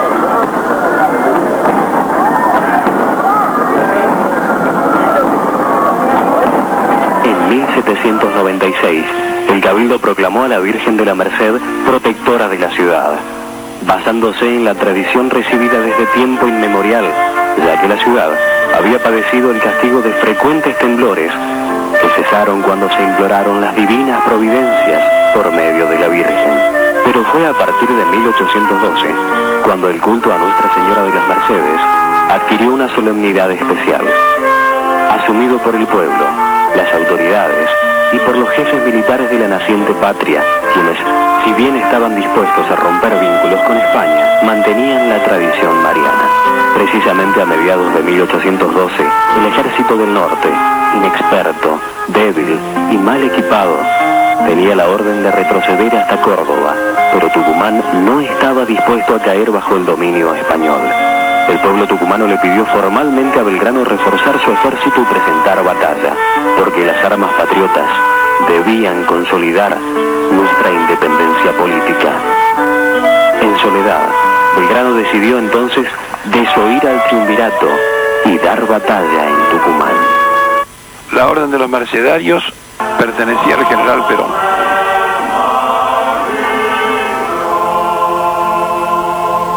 En 1796, el Cabildo proclamó a la Virgen de la Merced protectora de la ciudad, basándose en la tradición recibida desde tiempo inmemorial, ya que la ciudad había padecido el castigo de frecuentes temblores que cesaron cuando se imploraron las divinas providencias por medio de la Virgen. Pero fue a partir de 1812 cuando el culto a Nuestra Señora de las Mercedes adquirió una solemnidad especial, asumido por el pueblo, las autoridades y por los jefes militares de la naciente patria, quienes, si bien estaban dispuestos a romper vínculos con España, mantenían la tradición mariana. Precisamente a mediados de 1812, el ejército del norte, inexperto, débil y mal equipado, tenía la orden de retroceder hasta Córdoba, pero Tucumán no estaba dispuesto a caer bajo el dominio español. El pueblo tucumano le pidió formalmente a Belgrano reforzar su ejército y presentar batalla, porque las armas patriotas debían consolidar nuestra independencia política. En soledad, Belgrano decidió entonces desoír al triunvirato y dar batalla en Tucumán. La orden de los mercedarios pertenecía al general Perón.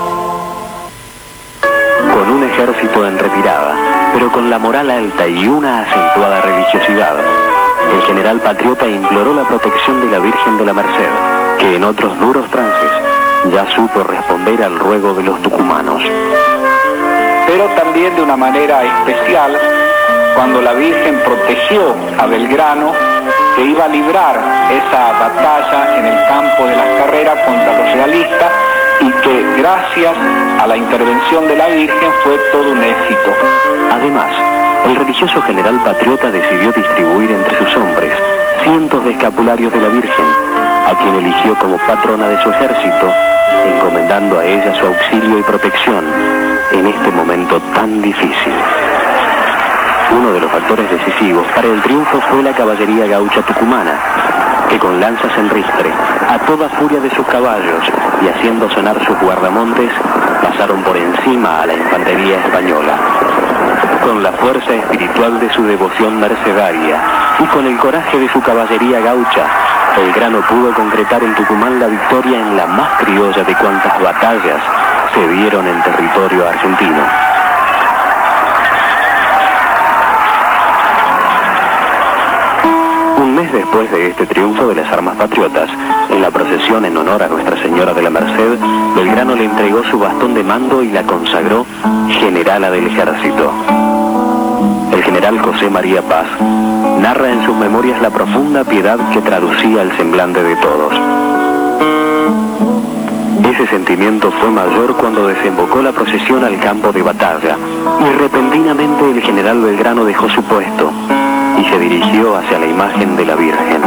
ejército en retirada, pero con la moral alta y una acentuada religiosidad. El general patriota imploró la protección de la Virgen de la Merced, que en otros duros trances ya supo responder al ruego de los tucumanos. Pero también de una manera especial cuando la Virgen protegió a Belgrano, que iba a librar esa batalla en el campo de las carreras contra los realistas, y que gracias a la intervención de la Virgen fue todo un éxito. Además, el religioso general patriota decidió distribuir entre sus hombres cientos de escapularios de la Virgen, a quien eligió como patrona de su ejército, encomendando a ella su auxilio y protección en este momento tan difícil. Uno de los factores decisivos para el triunfo fue la caballería gaucha tucumana, que con lanzas en ristre, a toda furia de sus caballos y haciendo sonar sus guardamontes, pasaron por encima a la infantería española. Con la fuerza espiritual de su devoción mercedaria y con el coraje de su caballería gaucha, Belgrano pudo concretar en Tucumán la victoria en la más criolla de cuantas batallas se dieron en territorio argentino. Un mes después de este triunfo de las armas patriotas, en la procesión en honor a Nuestra Señora de la Merced, Belgrano le entregó su bastón de mando y la consagró generala del ejército. El general José María Paz narra en sus memorias la profunda piedad que traducía el semblante de todos. Ese sentimiento fue mayor cuando desembocó la procesión al campo de batalla y repentinamente el general Belgrano dejó su puesto y se dirigió hacia la imagen de la Virgen.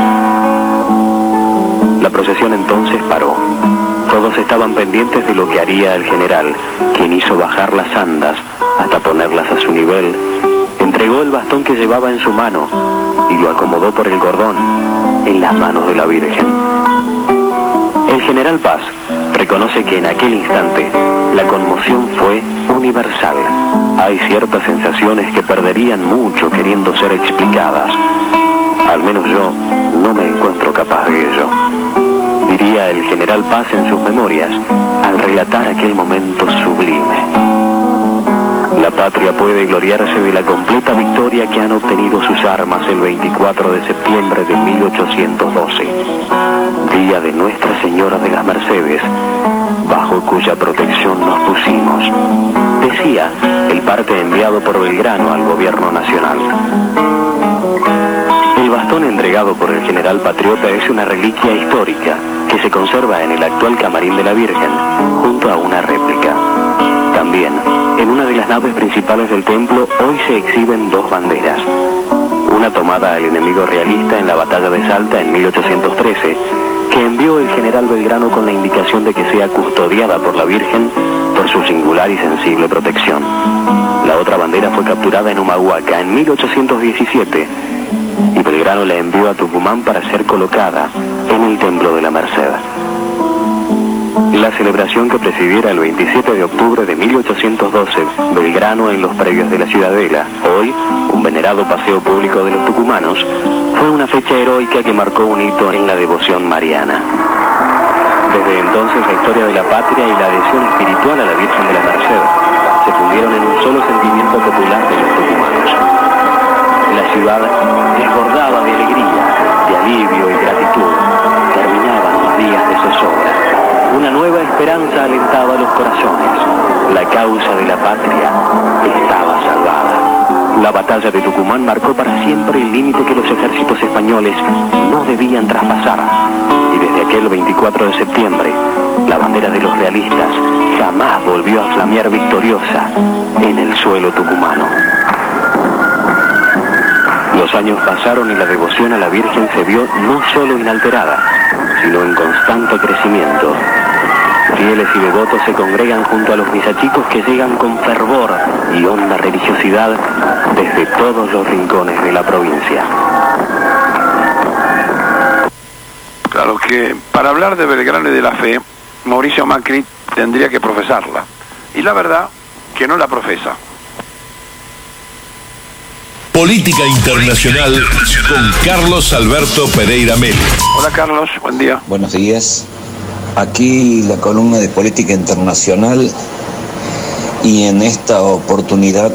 La procesión entonces paró. Todos estaban pendientes de lo que haría el general, quien hizo bajar las andas hasta ponerlas a su nivel, entregó el bastón que llevaba en su mano y lo acomodó por el cordón en las manos de la Virgen. El general Paz reconoce que en aquel instante la conmoción fue universal. Hay ciertas sensaciones que perderían mucho queriendo ser explicadas. Al menos yo no me encuentro capaz de ello, diría el general Paz en sus memorias al relatar aquel momento sublime. La patria puede gloriarse de la completa victoria que han obtenido sus armas el 24 de septiembre de 1812, día de Nuestra Señora de las Mercedes, bajo cuya protección nos pusimos, decía el parte enviado por Belgrano al gobierno nacional. El bastón entregado por el general patriota es una reliquia histórica que se conserva en el actual camarín de la Virgen, junto a una réplica. También, en una de las naves principales del templo, hoy se exhiben dos banderas. Una tomada al enemigo realista en la batalla de Salta en 1813, que envió el general Belgrano con la indicación de que sea custodiada por la Virgen por su singular y sensible protección. La otra bandera fue capturada en Humahuaca en 1817 y Belgrano la envió a Tucumán para ser colocada en el Templo de la Merced. La celebración que presidiera el 27 de octubre de 1812, Belgrano en los predios de la Ciudadela, hoy un venerado paseo público de los tucumanos, fue una fecha heroica que marcó un hito en la devoción mariana. Desde entonces la historia de la patria y la adhesión espiritual a la Virgen de la Merced se fundieron en un solo sentimiento popular de los tucumanos. La ciudad desbordaba de alegría, de alivio y gratitud. Terminaban los días de zozobra. Una nueva esperanza alentaba los corazones. La causa de la patria estaba salvada. La batalla de Tucumán marcó para siempre el límite que los ejércitos españoles no debían traspasar. Y desde aquel 24 de septiembre, la bandera de los realistas jamás volvió a flamear victoriosa en el suelo tucumano. Los años pasaron y la devoción a la Virgen se vio no solo inalterada, sino en constante crecimiento. Fieles y devotos se congregan junto a los misachicos que llegan con fervor y honda religiosidad desde todos los rincones de la provincia. Claro que para hablar de Belgrano y de la fe, Mauricio Macri tendría que profesarla. Y la verdad que no la profesa. Política Internacional con Carlos Alberto Pereira Meli. Hola Carlos, buen día. Buenos días. Aquí la columna de Política Internacional y en esta oportunidad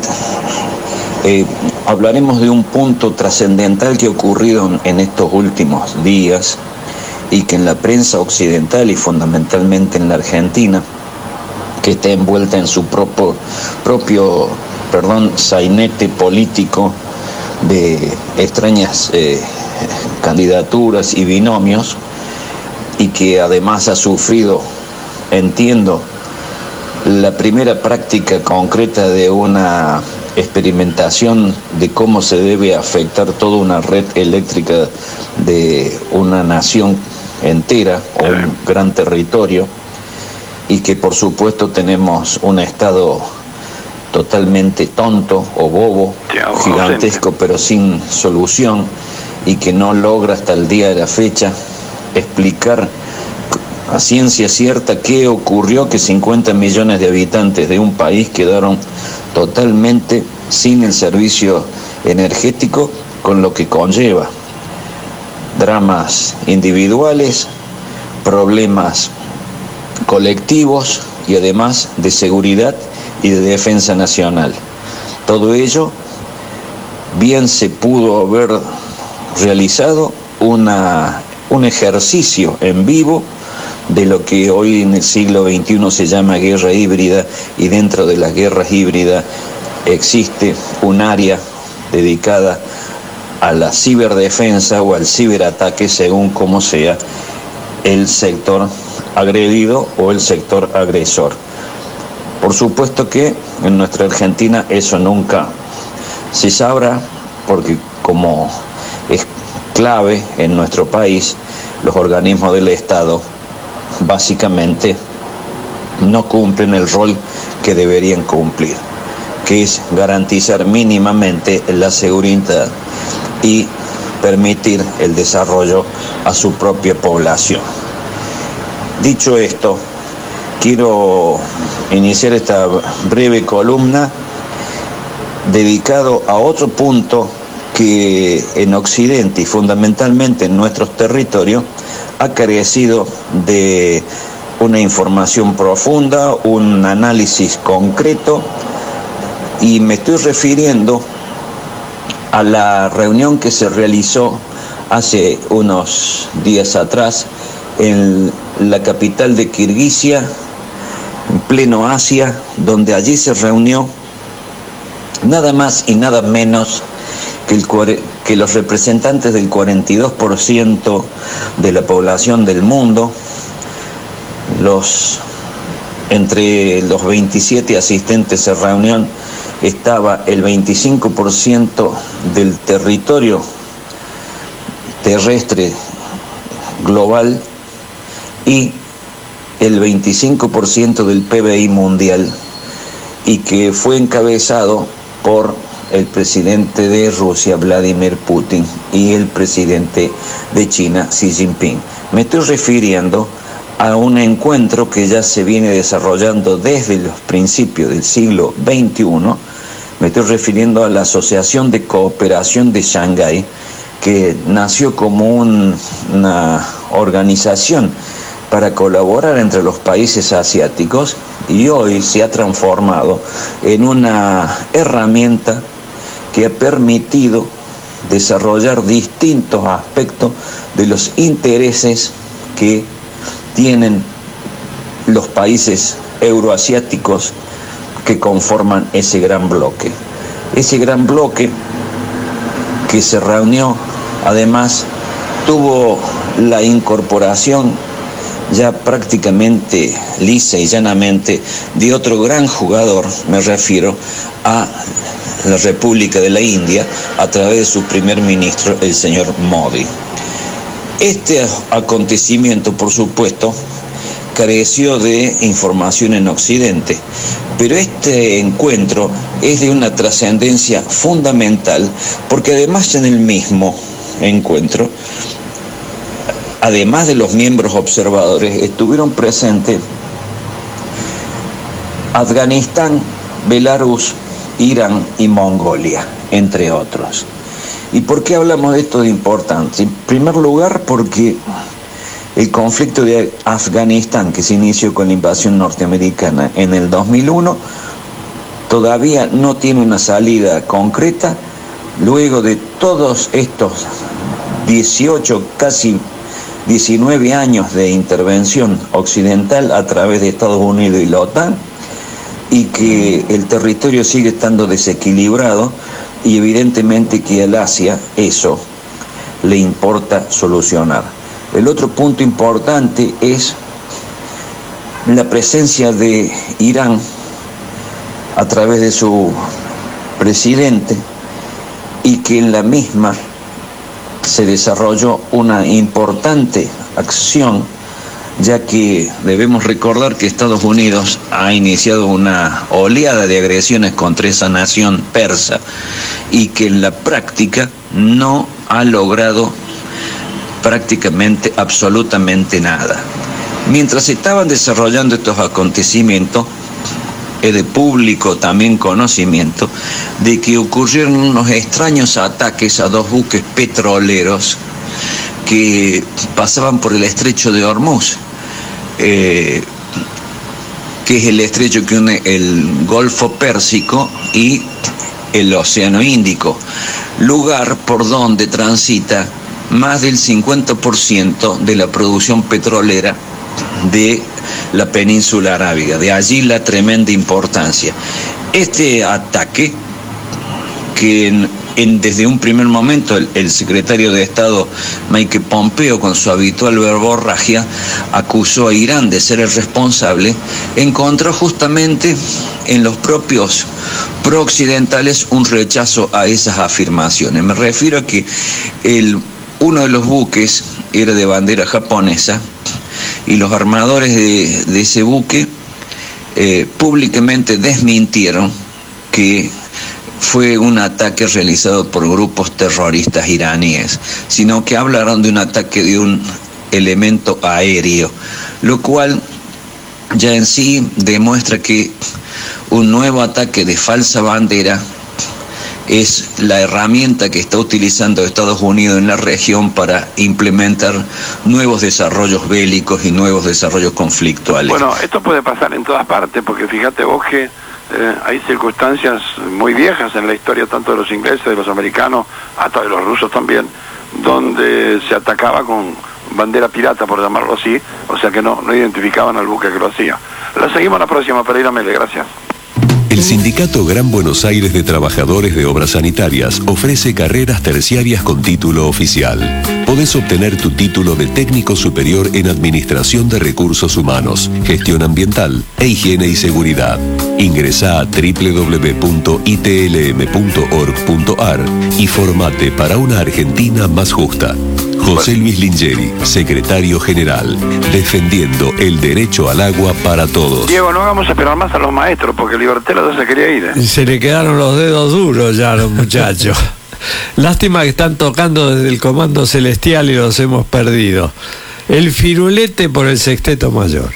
hablaremos de un punto trascendental que ha ocurrido en estos últimos días y que en la prensa occidental y fundamentalmente en la Argentina, que está envuelta en su propio sainete político de extrañas candidaturas y binomios, y que además ha sufrido, entiendo, la primera práctica concreta de una experimentación de cómo se debe afectar toda una red eléctrica de una nación entera o un gran territorio, y que por supuesto tenemos un Estado totalmente tonto o bobo, gigantesco pero sin solución, y que no logra hasta el día de la fecha explicar a ciencia cierta qué ocurrió, que 50 millones de habitantes de un país quedaron totalmente sin el servicio energético, con lo que conlleva dramas individuales, problemas colectivos y además de seguridad y de defensa nacional. Todo ello bien se pudo haber realizado un ejercicio en vivo de lo que hoy en el siglo XXI se llama guerra híbrida, y dentro de las guerras híbridas existe un área dedicada a la ciberdefensa o al ciberataque, según como sea el sector agredido o el sector agresor. Por supuesto que en nuestra Argentina eso nunca se sabrá, porque como es clave en nuestro país, los organismos del Estado básicamente no cumplen el rol que deberían cumplir, que es garantizar mínimamente la seguridad y permitir el desarrollo a su propia población. Dicho esto, quiero iniciar esta breve columna dedicado a otro punto que en Occidente y fundamentalmente en nuestros territorios ha carecido de una información profunda, un análisis concreto, y me estoy refiriendo a la reunión que se realizó hace unos días atrás en la capital de Kirguisia, en pleno Asia, donde allí se reunió nada más y nada menos que los representantes del 42% de la población del mundo. Entre los 27 asistentes a reunión estaba el 25% del territorio terrestre global y el 25% del PBI mundial, y que fue encabezado por el presidente de Rusia, Vladimir Putin, y el presidente de China, Xi Jinping. Me estoy refiriendo a un encuentro que ya se viene desarrollando desde los principios del siglo XXI. Me estoy refiriendo a la Asociación de Cooperación de Shanghái, que nació como una organización para colaborar entre los países asiáticos, y hoy se ha transformado en una herramienta que ha permitido desarrollar distintos aspectos de los intereses que tienen los países euroasiáticos que conforman ese gran bloque. Ese gran bloque que se reunió, además, tuvo la incorporación ya prácticamente lisa y llanamente de otro gran jugador, me refiero a la República de la India, a través de su primer ministro, el señor Modi. Este acontecimiento, por supuesto, careció de información en Occidente, pero este encuentro es de una trascendencia fundamental, porque además en el mismo encuentro, además de los miembros observadores, estuvieron presentes Afganistán, Belarus, Irán y Mongolia, entre otros. ¿Y por qué hablamos de esto de importante? En primer lugar, porque el conflicto de Afganistán, que se inició con la invasión norteamericana en el 2001, todavía no tiene una salida concreta luego de todos estos 18, casi 19 años de intervención occidental a través de Estados Unidos y la OTAN, y que el territorio sigue estando desequilibrado, y evidentemente que al Asia eso le importa solucionar. El otro punto importante es la presencia de Irán a través de su presidente, y que en la misma se desarrolló una importante acción, ya que debemos recordar que Estados Unidos ha iniciado una oleada de agresiones contra esa nación persa, y que en la práctica no ha logrado prácticamente absolutamente nada. Mientras estaban desarrollando estos acontecimientos, es de público también conocimiento de que ocurrieron unos extraños ataques a 2 buques petroleros que pasaban por el estrecho de Hormuz, que es el estrecho que une el Golfo Pérsico y el Océano Índico, lugar por donde transita más del 50% de la producción petrolera de la península arábiga. De allí la tremenda importancia. Este ataque, que desde un primer momento el secretario de Estado Mike Pompeo, con su habitual verborragia, acusó a Irán de ser el responsable, encontró justamente en los propios prooccidentales un rechazo a esas afirmaciones. Me refiero a que uno de los buques era de bandera japonesa, y los armadores de ese buque públicamente desmintieron que fue un ataque realizado por grupos terroristas iraníes, sino que hablaron de un ataque de un elemento aéreo, lo cual ya en sí demuestra que un nuevo ataque de falsa bandera es la herramienta que está utilizando Estados Unidos en la región para implementar nuevos desarrollos bélicos y nuevos desarrollos conflictuales. Bueno, esto puede pasar en todas partes, porque fíjate vos que hay circunstancias muy viejas en la historia, tanto de los ingleses, de los americanos, hasta de los rusos también, donde se atacaba con bandera pirata, por llamarlo así, o sea que no identificaban al buque que lo hacía. La seguimos la próxima, Pereira Mele, gracias. El Sindicato Gran Buenos Aires de Trabajadores de Obras Sanitarias ofrece carreras terciarias con título oficial. Podés obtener tu título de técnico superior en Administración de Recursos Humanos, Gestión Ambiental e Higiene y Seguridad. Ingresá a www.itlm.org.ar y formate para una Argentina más justa. José Luis Lingeri, secretario general, defendiendo el derecho al agua para todos. Diego, no hagamos esperar más a los maestros, porque Libertela ya se quería ir. Se le quedaron los dedos duros ya a los muchachos. Lástima que están tocando desde el Comando Celestial y los hemos perdido. El firulete por el Sexteto Mayor.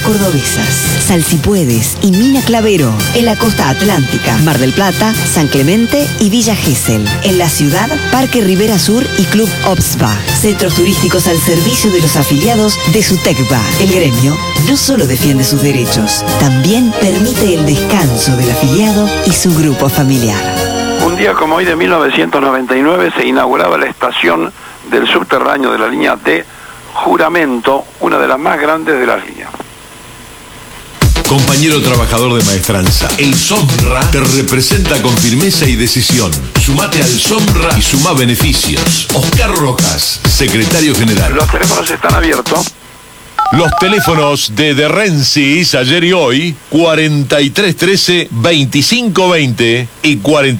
cordobesas. Salsipuedes y Mina Clavero. En la costa atlántica, Mar del Plata, San Clemente y Villa Gesell. En la ciudad, Parque Rivera Sur y Club Obsba. Centros turísticos al servicio de los afiliados de SUTECBA. El gremio no solo defiende sus derechos, también permite el descanso del afiliado y su grupo familiar. Un día como hoy de 1999 se inauguraba la estación del subterráneo de la línea T, Juramento, una de las más grandes de las líneas. Compañero trabajador de Maestranza, el SOMRA te representa con firmeza y decisión. Sumate al SOMRA y sumá beneficios. Oscar Rojas, secretario general. Los teléfonos están abiertos. Los teléfonos de Rensis, ayer y hoy, 4313-2520 y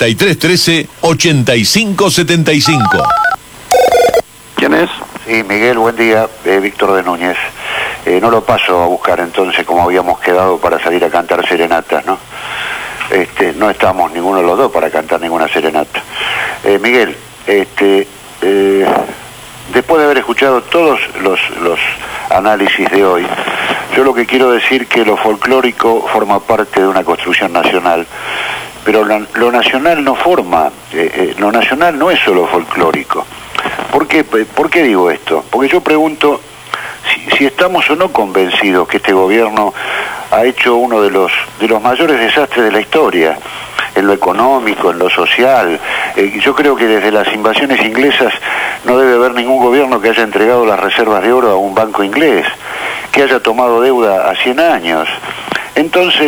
4313-8575. ¿Quién es? Sí, Miguel, buen día. Víctor de Núñez. No lo paso a buscar entonces como habíamos quedado para salir a cantar serenatas, ¿no? No estamos ninguno de los dos para cantar ninguna serenata. Miguel, después de haber escuchado todos los análisis de hoy, yo lo que quiero decir que lo folclórico forma parte de una construcción nacional, pero lo nacional no forma, lo nacional no es solo folclórico. ¿Por qué digo esto? Porque yo pregunto si estamos o no convencidos que este gobierno ha hecho uno de los mayores desastres de la historia, en lo económico, en lo social. Yo creo que desde las invasiones inglesas no debe haber ningún gobierno que haya entregado las reservas de oro a un banco inglés, que haya tomado deuda a 100 años. Entonces,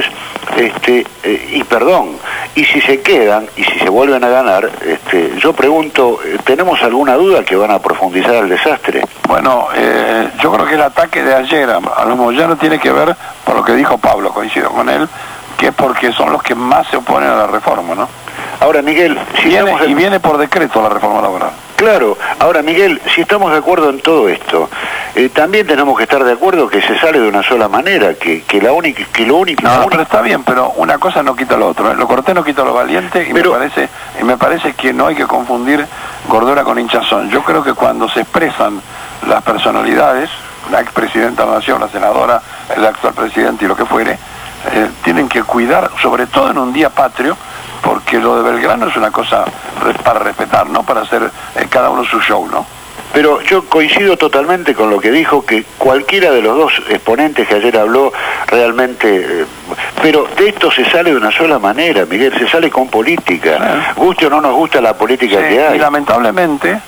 y si se quedan y si se vuelven a ganar, yo pregunto, ¿tenemos alguna duda que van a profundizar el desastre? Bueno, yo creo que el ataque de ayer a los Moyanos tiene que ver por lo que dijo Pablo, coincido con él, que es porque son los que más se oponen a la reforma, ¿no? Ahora, Miguel, si viene por decreto la reforma laboral. Claro. Ahora, Miguel, si estamos de acuerdo en todo esto, también tenemos que estar de acuerdo que se sale de una sola manera, que lo único... No, pero está bien, pero una cosa no quita lo otro, ¿eh? Lo cortés no quita lo valiente, y me parece que no hay que confundir gordura con hinchazón. Yo creo que cuando se expresan las personalidades, la expresidenta de la Nación, la senadora, el actual presidente y lo que fuere, tienen que cuidar, sobre todo en un día patrio, porque lo de Belgrano es una cosa para respetar, ¿no? Para hacer cada uno su show, ¿no? Pero yo coincido totalmente con lo que dijo, que cualquiera de los dos exponentes que ayer habló realmente... pero de esto se sale de una sola manera, Miguel, se sale con política. Guste o no nos gusta la política que hay. Y lamentablemente,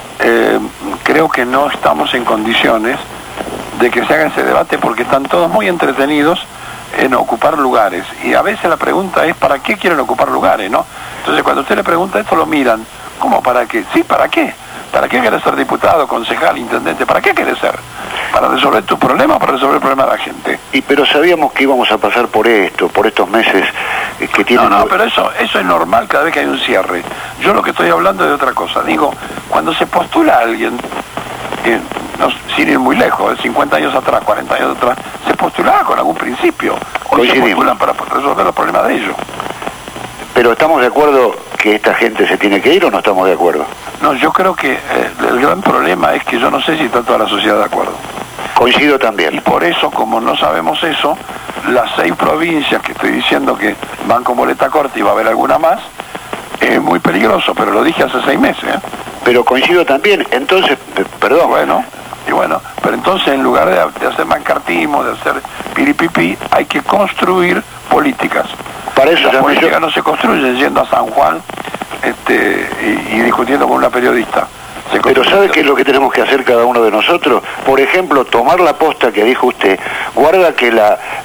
creo que no estamos en condiciones de que se haga ese debate porque están todos muy entretenidos en ocupar lugares, y a veces la pregunta es ¿para qué quieren ocupar lugares, no? Entonces cuando usted le pregunta esto lo miran, ¿cómo para qué? Sí, ¿para qué? ¿Para qué querés ser diputado, concejal, intendente? ¿Para qué querés ser? ¿Para resolver tu problema o para resolver el problema de la gente? Pero sabíamos que íbamos a pasar por estos meses que tienen... No, pero eso es normal cada vez que hay un cierre. Yo lo que estoy hablando es de otra cosa. Digo, cuando se postula a alguien, sin ir muy lejos, 50 años atrás, 40 años atrás, se postulaba con algún principio. Hoy se postulan para resolver los problemas de ellos. Pero ¿estamos de acuerdo que esta gente se tiene que ir o no estamos de acuerdo? No, yo creo que el gran problema es que yo no sé si está toda la sociedad de acuerdo. Coincido también. Y por eso, como no sabemos eso, las 6 provincias que estoy diciendo que van con boleta corta y va a haber alguna más, es muy peligroso, pero lo dije hace 6 meses. Pero coincido también, entonces, perdón. Bueno, pero entonces en lugar de hacer mancartismo, de hacer piripipi, hay que construir políticas. Para eso las políticas no se construyen yendo a San Juan y discutiendo con una periodista. Pero ¿sabe qué es lo que tenemos que hacer cada uno de nosotros? Por ejemplo, tomar la posta que dijo usted, guarda que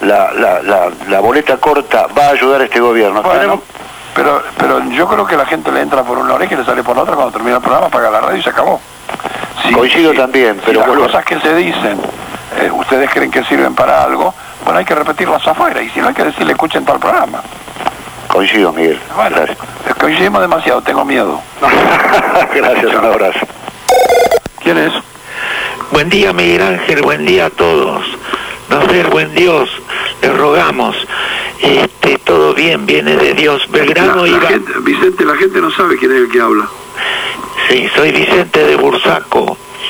la boleta corta va a ayudar a este gobierno. Bueno, pero yo creo que la gente le entra por una oreja y le sale por la otra, cuando termina el programa apaga la radio y se acabó. Coincido también, pero... Si las cosas que se dicen, ustedes creen que sirven para algo, bueno, hay que repetirlas afuera, y si no hay que decirle, escuchen todo el programa. Coincido, Miguel. Bueno, coincidimos demasiado, tengo miedo. Gracias, un abrazo. ¿Quién es? Buen día, Miguel Ángel, buen día a todos. No sé, buen Dios, les rogamos. Todo bien, viene de Dios. Belgrano Vicente, la gente no sabe quién es el que habla. Sí, soy Vicente de Bursaco.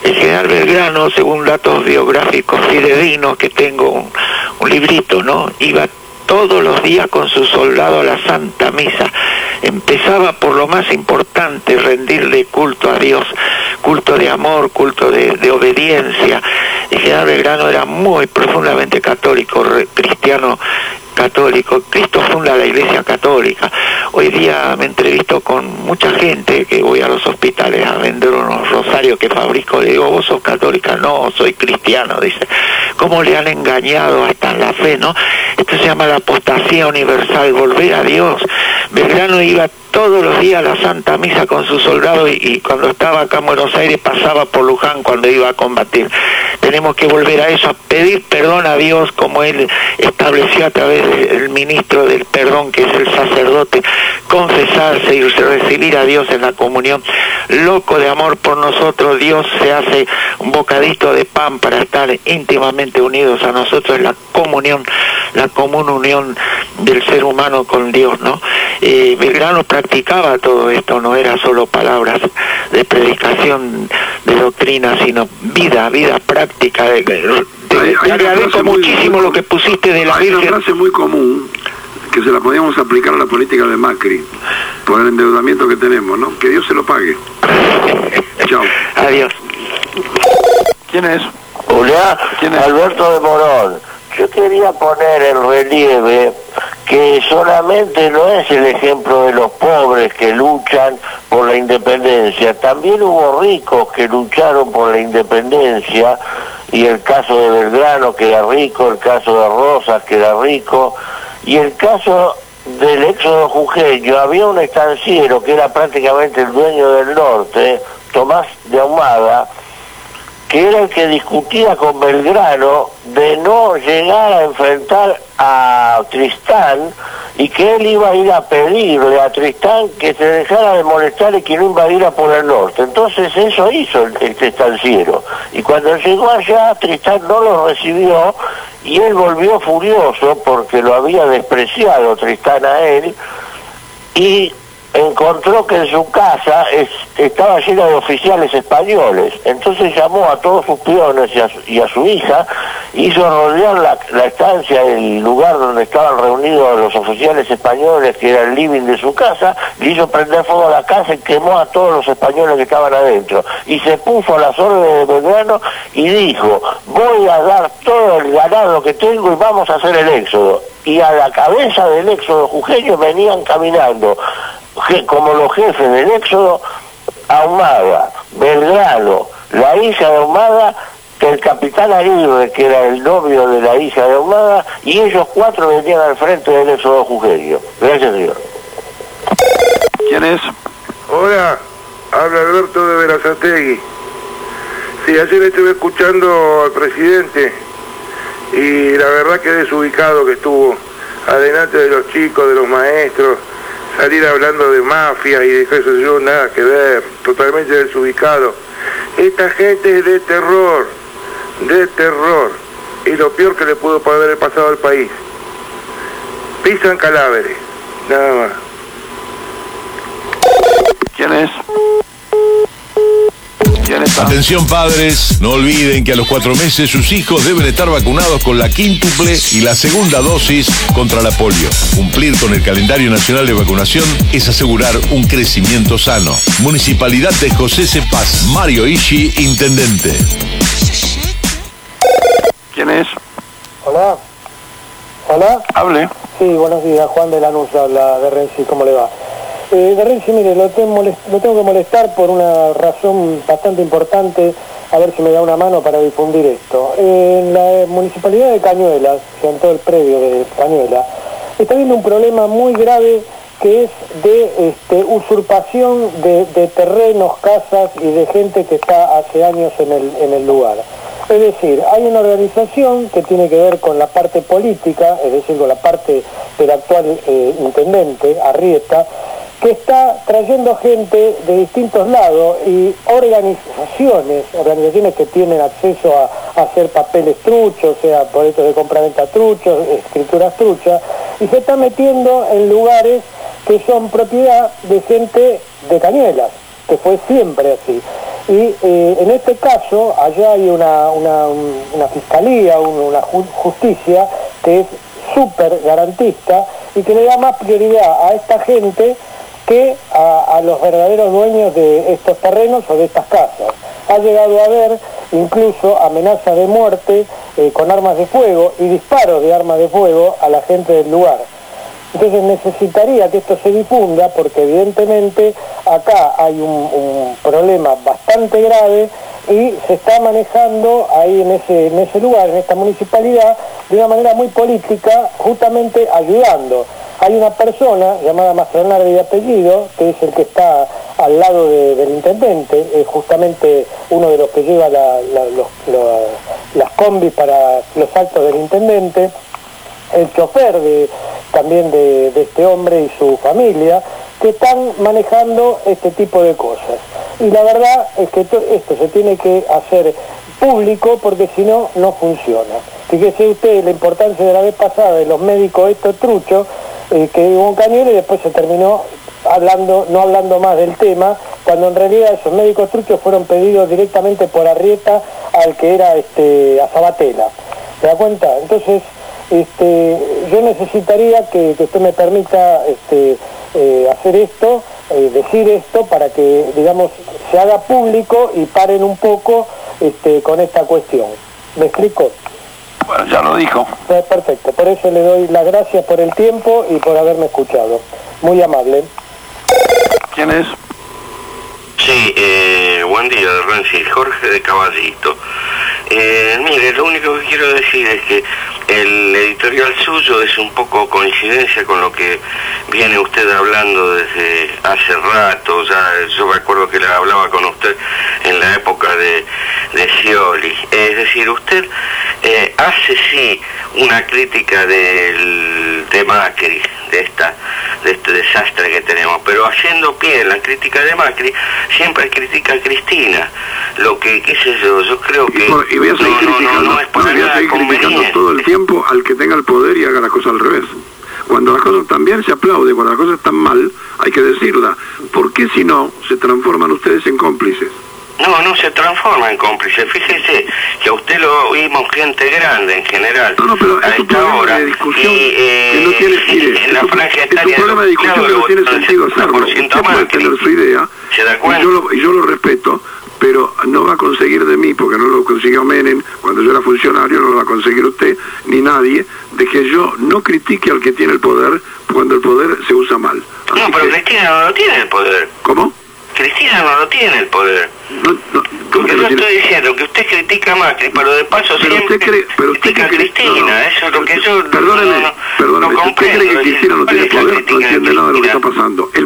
El general Belgrano, según datos biográficos fidedignos que tengo, un librito, ¿no? Iba todos los días con su soldado a la Santa Misa. Empezaba por lo más importante, rendirle culto a Dios, culto de amor, culto de obediencia. El general Belgrano era muy profundamente católico, cristiano católico. Cristo funda la Iglesia Católica. Hoy día me entrevisto con mucha gente que voy a los hospitales a vender unos rosarios que fabrico. Le digo, ¿vos sos católica? No, soy cristiano, dice. ¿Cómo le han engañado hasta en la fe, no? Esto se llama la apostasía universal, volver a Dios. Belgrano iba todos los días a la Santa Misa con sus soldados y cuando estaba acá en Buenos Aires pasaba por Luján cuando iba a combatir. Tenemos que volver a eso, a pedir perdón a Dios como Él estableció a través del ministro del perdón, que es el sacerdote, confesarse y recibir a Dios en la comunión. Loco de amor por nosotros, Dios se hace un bocadito de pan para estar íntimamente unidos a nosotros, la comunión, la común unión del ser humano con Dios, ¿no? Belgrano practicaba todo esto, no era solo palabras de predicación, de doctrina, sino vida práctica. Te agradezco muchísimo lo que pusiste de la Virgen. Hay una frase muy común que se la podíamos aplicar a la política de Macri por el endeudamiento que tenemos, ¿no? Que Dios se lo pague. Chao. Adiós. ¿Quién es? Hola, Alberto de Morón. Yo quería poner en relieve que solamente no es el ejemplo de los pobres que luchan por la independencia, también hubo ricos que lucharon por la independencia, y el caso de Belgrano, que era rico, el caso de Rosas, que era rico, y el caso del éxodo jujeño. Había un estanciero que era prácticamente el dueño del norte, Tomás de Ahumada, que era el que discutía con Belgrano de no llegar a enfrentar a Tristán, y que él iba a ir a pedirle a Tristán que se dejara de molestar y que no invadiera por el norte. Entonces eso hizo el estanciero, y cuando llegó allá Tristán no lo recibió y él volvió furioso porque lo había despreciado Tristán a él, y encontró que en su casa estaba llena de oficiales españoles. Entonces llamó a todos sus peones y a su hija, hizo rodear la estancia, el lugar donde estaban reunidos los oficiales españoles, que era el living de su casa, le hizo prender fuego a la casa y quemó a todos los españoles que estaban adentro. Y se puso a las órdenes de Belgrano y dijo: voy a dar todo el ganado que tengo y vamos a hacer el éxodo. Y a la cabeza del éxodo jujeño venían caminando como los jefes del éxodo: Ahumada, Belgrano, la hija de Ahumada, el capitán Aguirre, que era el novio de la hija de Ahumada, y ellos cuatro venían al frente del éxodo jujeño. Gracias, señor. ¿Quién es? Hola, habla Alberto de Verazategui. Sí, ayer estuve escuchando al presidente y la verdad que desubicado que estuvo adelante de los chicos, de los maestros, salir hablando de mafia y de eso, yo nada que ver, totalmente desubicado. Esta gente es de terror, y lo peor que le pudo haber pasado al país. Pisan cadáveres, nada más. ¿Quién es? Atención padres, no olviden que a los 4 meses sus hijos deben estar vacunados con la quíntuple y la segunda dosis contra la polio. Cumplir con el calendario nacional de vacunación es asegurar un crecimiento sano. Municipalidad de José C. Paz, Mario Ishi, intendente. ¿Quién es? Hola. Hola. Hable. Sí, buenos días, Juan de Lanús habla de Renzi, ¿cómo le va? De Renzi, mire, lo tengo que molestar por una razón bastante importante, a ver si me da una mano para difundir esto. En la municipalidad de Cañuelas, en todo el predio de Cañuelas, está habiendo un problema muy grave que es de usurpación de terrenos, casas y de gente que está hace años en el lugar. Es decir, hay una organización que tiene que ver con la parte política, es decir, con la parte del actual intendente, Arrieta, que está trayendo gente de distintos lados y organizaciones que tienen acceso a hacer papeles truchos, o sea, boletos de compraventa truchos, escrituras truchas, y se está metiendo en lugares que son propiedad de gente de Cañuelas, que fue siempre así. Y en este caso, allá hay una fiscalía, una justicia que es súper garantista y que le da más prioridad a esta gente que a los verdaderos dueños de estos terrenos o de estas casas. Ha llegado a haber incluso amenazas de muerte con armas de fuego y disparos de armas de fuego a la gente del lugar. Entonces necesitaría que esto se difunda porque evidentemente acá hay un problema bastante grave y se está manejando ahí en ese lugar, en esta municipalidad, de una manera muy política, justamente ayudando. Hay una persona llamada Mastronardi de apellido, que es el que está al lado del intendente, es justamente uno de los que lleva las combis para los actos del intendente, el chofer también de este hombre y su familia, que están manejando este tipo de cosas. Y la verdad es que esto se tiene que hacer público porque si no, no funciona. Fíjese usted la importancia de la vez pasada de los médicos estos truchos, que hubo un cañuelo y después se terminó no hablando más del tema, cuando en realidad esos médicos truchos fueron pedidos directamente por Arrieta al que era a Sabatella. ¿Se da cuenta? Entonces, yo necesitaría que usted me permita hacer esto, decir esto, para que, digamos, se haga público y paren un poco con esta cuestión. ¿Me explico? Bueno, ya lo dijo. Perfecto, por eso le doy las gracias por el tiempo y por haberme escuchado. Muy amable. ¿Quién es? Sí, buen día, Renzi, Jorge de Caballito. Mire, lo único que quiero decir es que el editorial suyo es un poco coincidencia con lo que viene usted hablando desde hace rato. Ya yo me acuerdo que le hablaba con usted en la época de Scioli. Es decir, usted hace sí una crítica de Macri, de este desastre que tenemos, pero haciendo pie en la crítica de Macri, siempre critica a Cristina. Lo que, qué sé yo creo que y voy a seguir criticando, es para voy a nada seguir criticando conveniente. todo el tiempo al que tenga el poder y haga las cosas al revés. Cuando las cosas están bien se aplaude, cuando las cosas están mal hay que decirla. ¿Por qué si no se transforman ustedes en cómplices? No se transforma en cómplice. Fíjese que a usted lo oímos gente grande en general. No, pero es un problema de discusión que no tiene, mire, es un problema de discusión que no tiene sentido hacerlo. Usted puede tener su idea y yo lo respeto, pero no va a conseguir de mí, porque no lo consiguió Menem cuando yo era funcionario, no lo va a conseguir usted ni nadie, de que yo no critique al que tiene el poder cuando el poder se usa mal. No, pero Cristina no lo tiene el poder. ¿Cómo? Cristina no lo tiene el poder. Porque yo estoy diciendo que usted critica a Macri, pero de paso siempre critica a Cristina. Eso es lo que yo... Perdóneme, ¿usted cree que Cristina no tiene poder? No entiende nada de lo que está pasando. El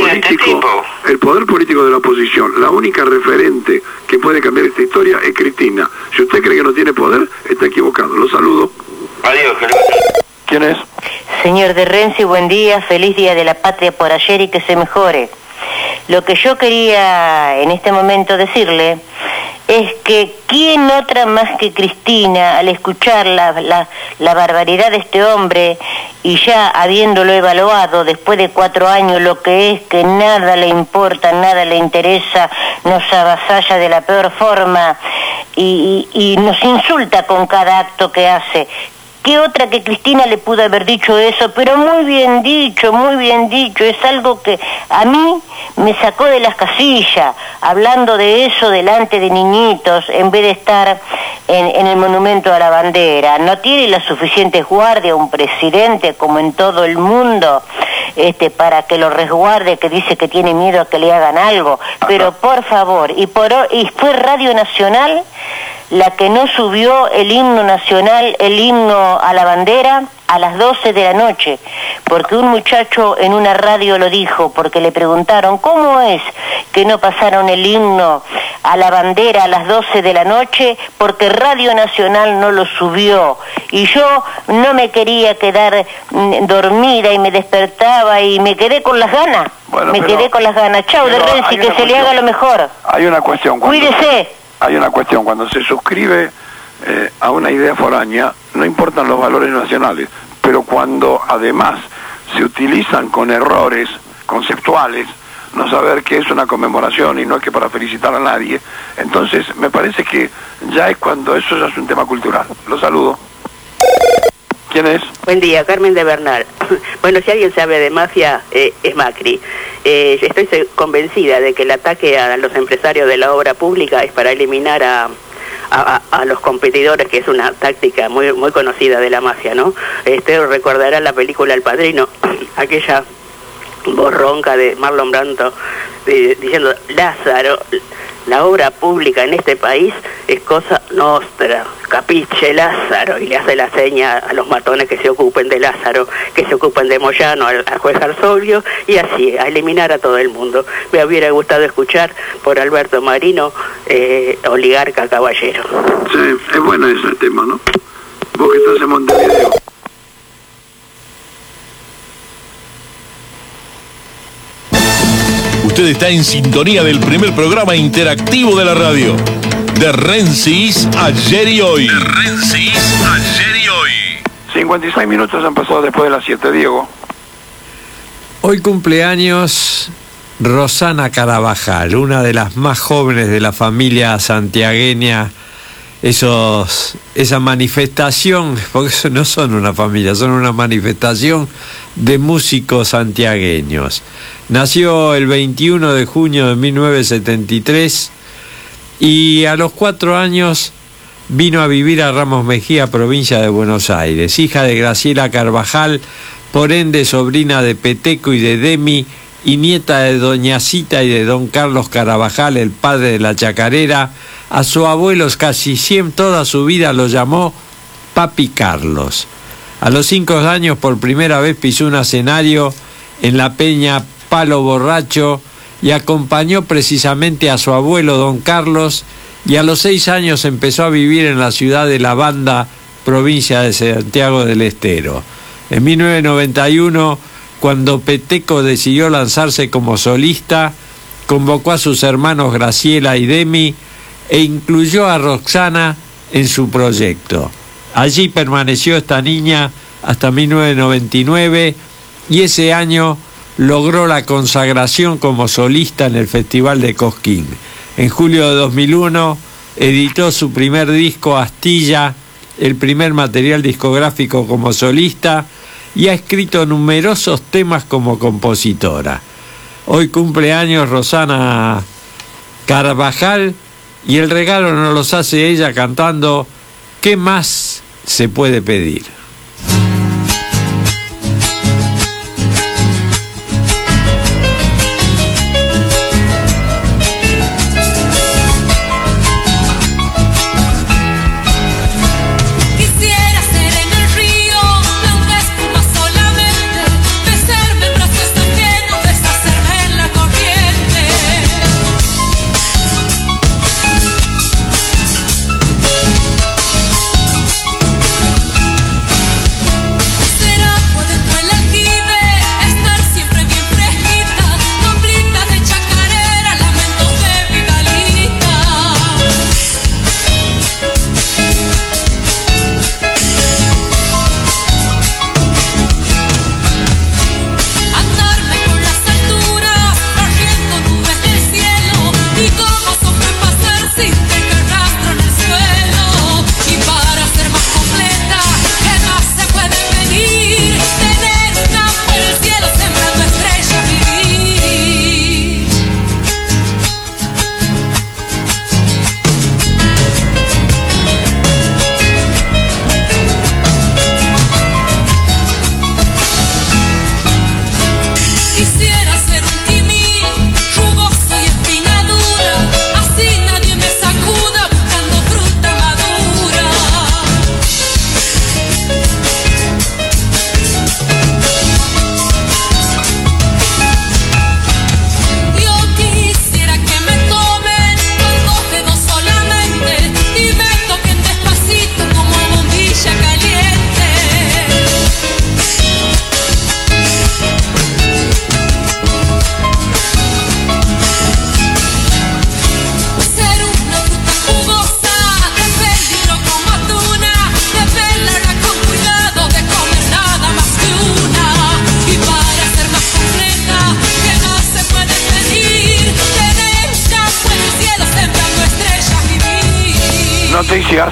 poder político de la oposición, la única referente que puede cambiar esta historia es Cristina. Si usted cree que no tiene poder, está equivocado. Lo saludo. Adiós. ¿Quién es? Señor de Renzi, buen día, feliz Día de la Patria por ayer y que se mejore. Lo que yo quería en este momento decirle es que quién otra más que Cristina, al escuchar la barbaridad de este hombre y ya habiéndolo evaluado después de 4 años, lo que es que nada le importa, nada le interesa, nos avasalla de la peor forma y nos insulta con cada acto que hace. ¿Qué otra que Cristina le pudo haber dicho eso? Pero muy bien dicho, es algo que a mí me sacó de las casillas, hablando de eso delante de niñitos, en vez de estar en el monumento a la bandera. No tiene la suficiente guardia un presidente como en todo el mundo para que lo resguarde, que dice que tiene miedo a que le hagan algo. Pero por favor, y fue Radio Nacional la que no subió el himno nacional, el himno a la bandera, a las 12 de la noche, porque un muchacho en una radio lo dijo, porque le preguntaron, ¿cómo es que no pasaron el himno a la bandera a las 12 de la noche? Porque Radio Nacional no lo subió. Y yo no me quería quedar dormida y me despertaba y me quedé con las ganas. Bueno, quedé con las ganas. Chau, de Renzi, que se le haga lo mejor. Hay una cuestión. Cuídese. Hay una cuestión, cuando se suscribe a una idea foránea, no importan los valores nacionales, pero cuando además se utilizan con errores conceptuales no saber que es una conmemoración y no es que para felicitar a nadie. Entonces me parece que ya es cuando eso ya es un tema cultural. Lo saludo. ¿Quién es? Buen día, Carmen de Bernal. Bueno, si alguien sabe de mafia, es Macri. Estoy convencida de que el ataque a los empresarios de la obra pública es para eliminar a los competidores, que es una táctica muy muy conocida de la mafia, ¿no? Recordará la película El Padrino, aquella voz ronca de Marlon Brando diciendo: Lázaro, la obra pública en este país es cosa nostra, capiche Lázaro, y le hace la seña a los matones que se ocupen de Lázaro, que se ocupen de Moyano, al juez Arsolio, y así, a eliminar a todo el mundo. Me hubiera gustado escuchar por Alberto Marino, oligarca caballero. Sí, es bueno ese tema, ¿no? Vos que estás en Montevideo. Usted está en sintonía del primer programa interactivo de la radio. De Rensis, ayer y hoy. De Rensis, ayer y hoy. 56 minutos han pasado después de las 7, Diego. Hoy cumpleaños Rosana Carabajal, una de las más jóvenes de la familia santiagueña. Esa manifestación, porque eso no son una familia, son una manifestación de músicos santiagueños. Nació el 21 de junio de 1973 y a los 4 años vino a vivir a Ramos Mejía, provincia de Buenos Aires. Hija de Graciela Carvajal, por ende sobrina de Peteco y de Demi, y nieta de doña Cita y de don Carlos Carabajal, el padre de la chacarera. A su abuelo casi toda su vida lo llamó Papi Carlos. A los 5 años por primera vez pisó un escenario en la peña Palo Borracho y acompañó precisamente a su abuelo don Carlos, y a los 6 años empezó a vivir en la ciudad de La Banda, provincia de Santiago del Estero. En 1991, cuando Peteco decidió lanzarse como solista, convocó a sus hermanos Graciela y Demi e incluyó a Roxana en su proyecto. Allí permaneció esta niña hasta 1999 y ese año logró la consagración como solista en el Festival de Cosquín. En julio de 2001 editó su primer disco, Astilla, el primer material discográfico como solista, y ha escrito numerosos temas como compositora. Hoy cumple años Rosana Carvajal y el regalo nos los hace ella cantando ¿Qué más se puede pedir? noticias.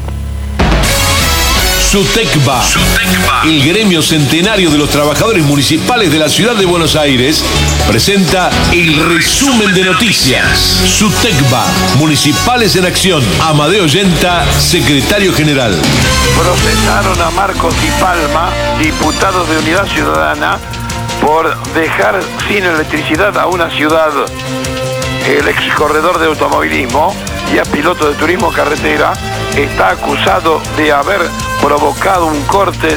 SUTECBA, el gremio centenario de los trabajadores municipales de la ciudad de Buenos Aires, presenta el resumen de noticias. SUTECBA, Municipales en Acción. Amadeo Yenta, secretario general. Procesaron a Marcos y Palma, diputados de Unidad Ciudadana, por dejar sin electricidad a una ciudad. El ex corredor de automovilismo y a piloto de turismo carretera está acusado de haber provocado un corte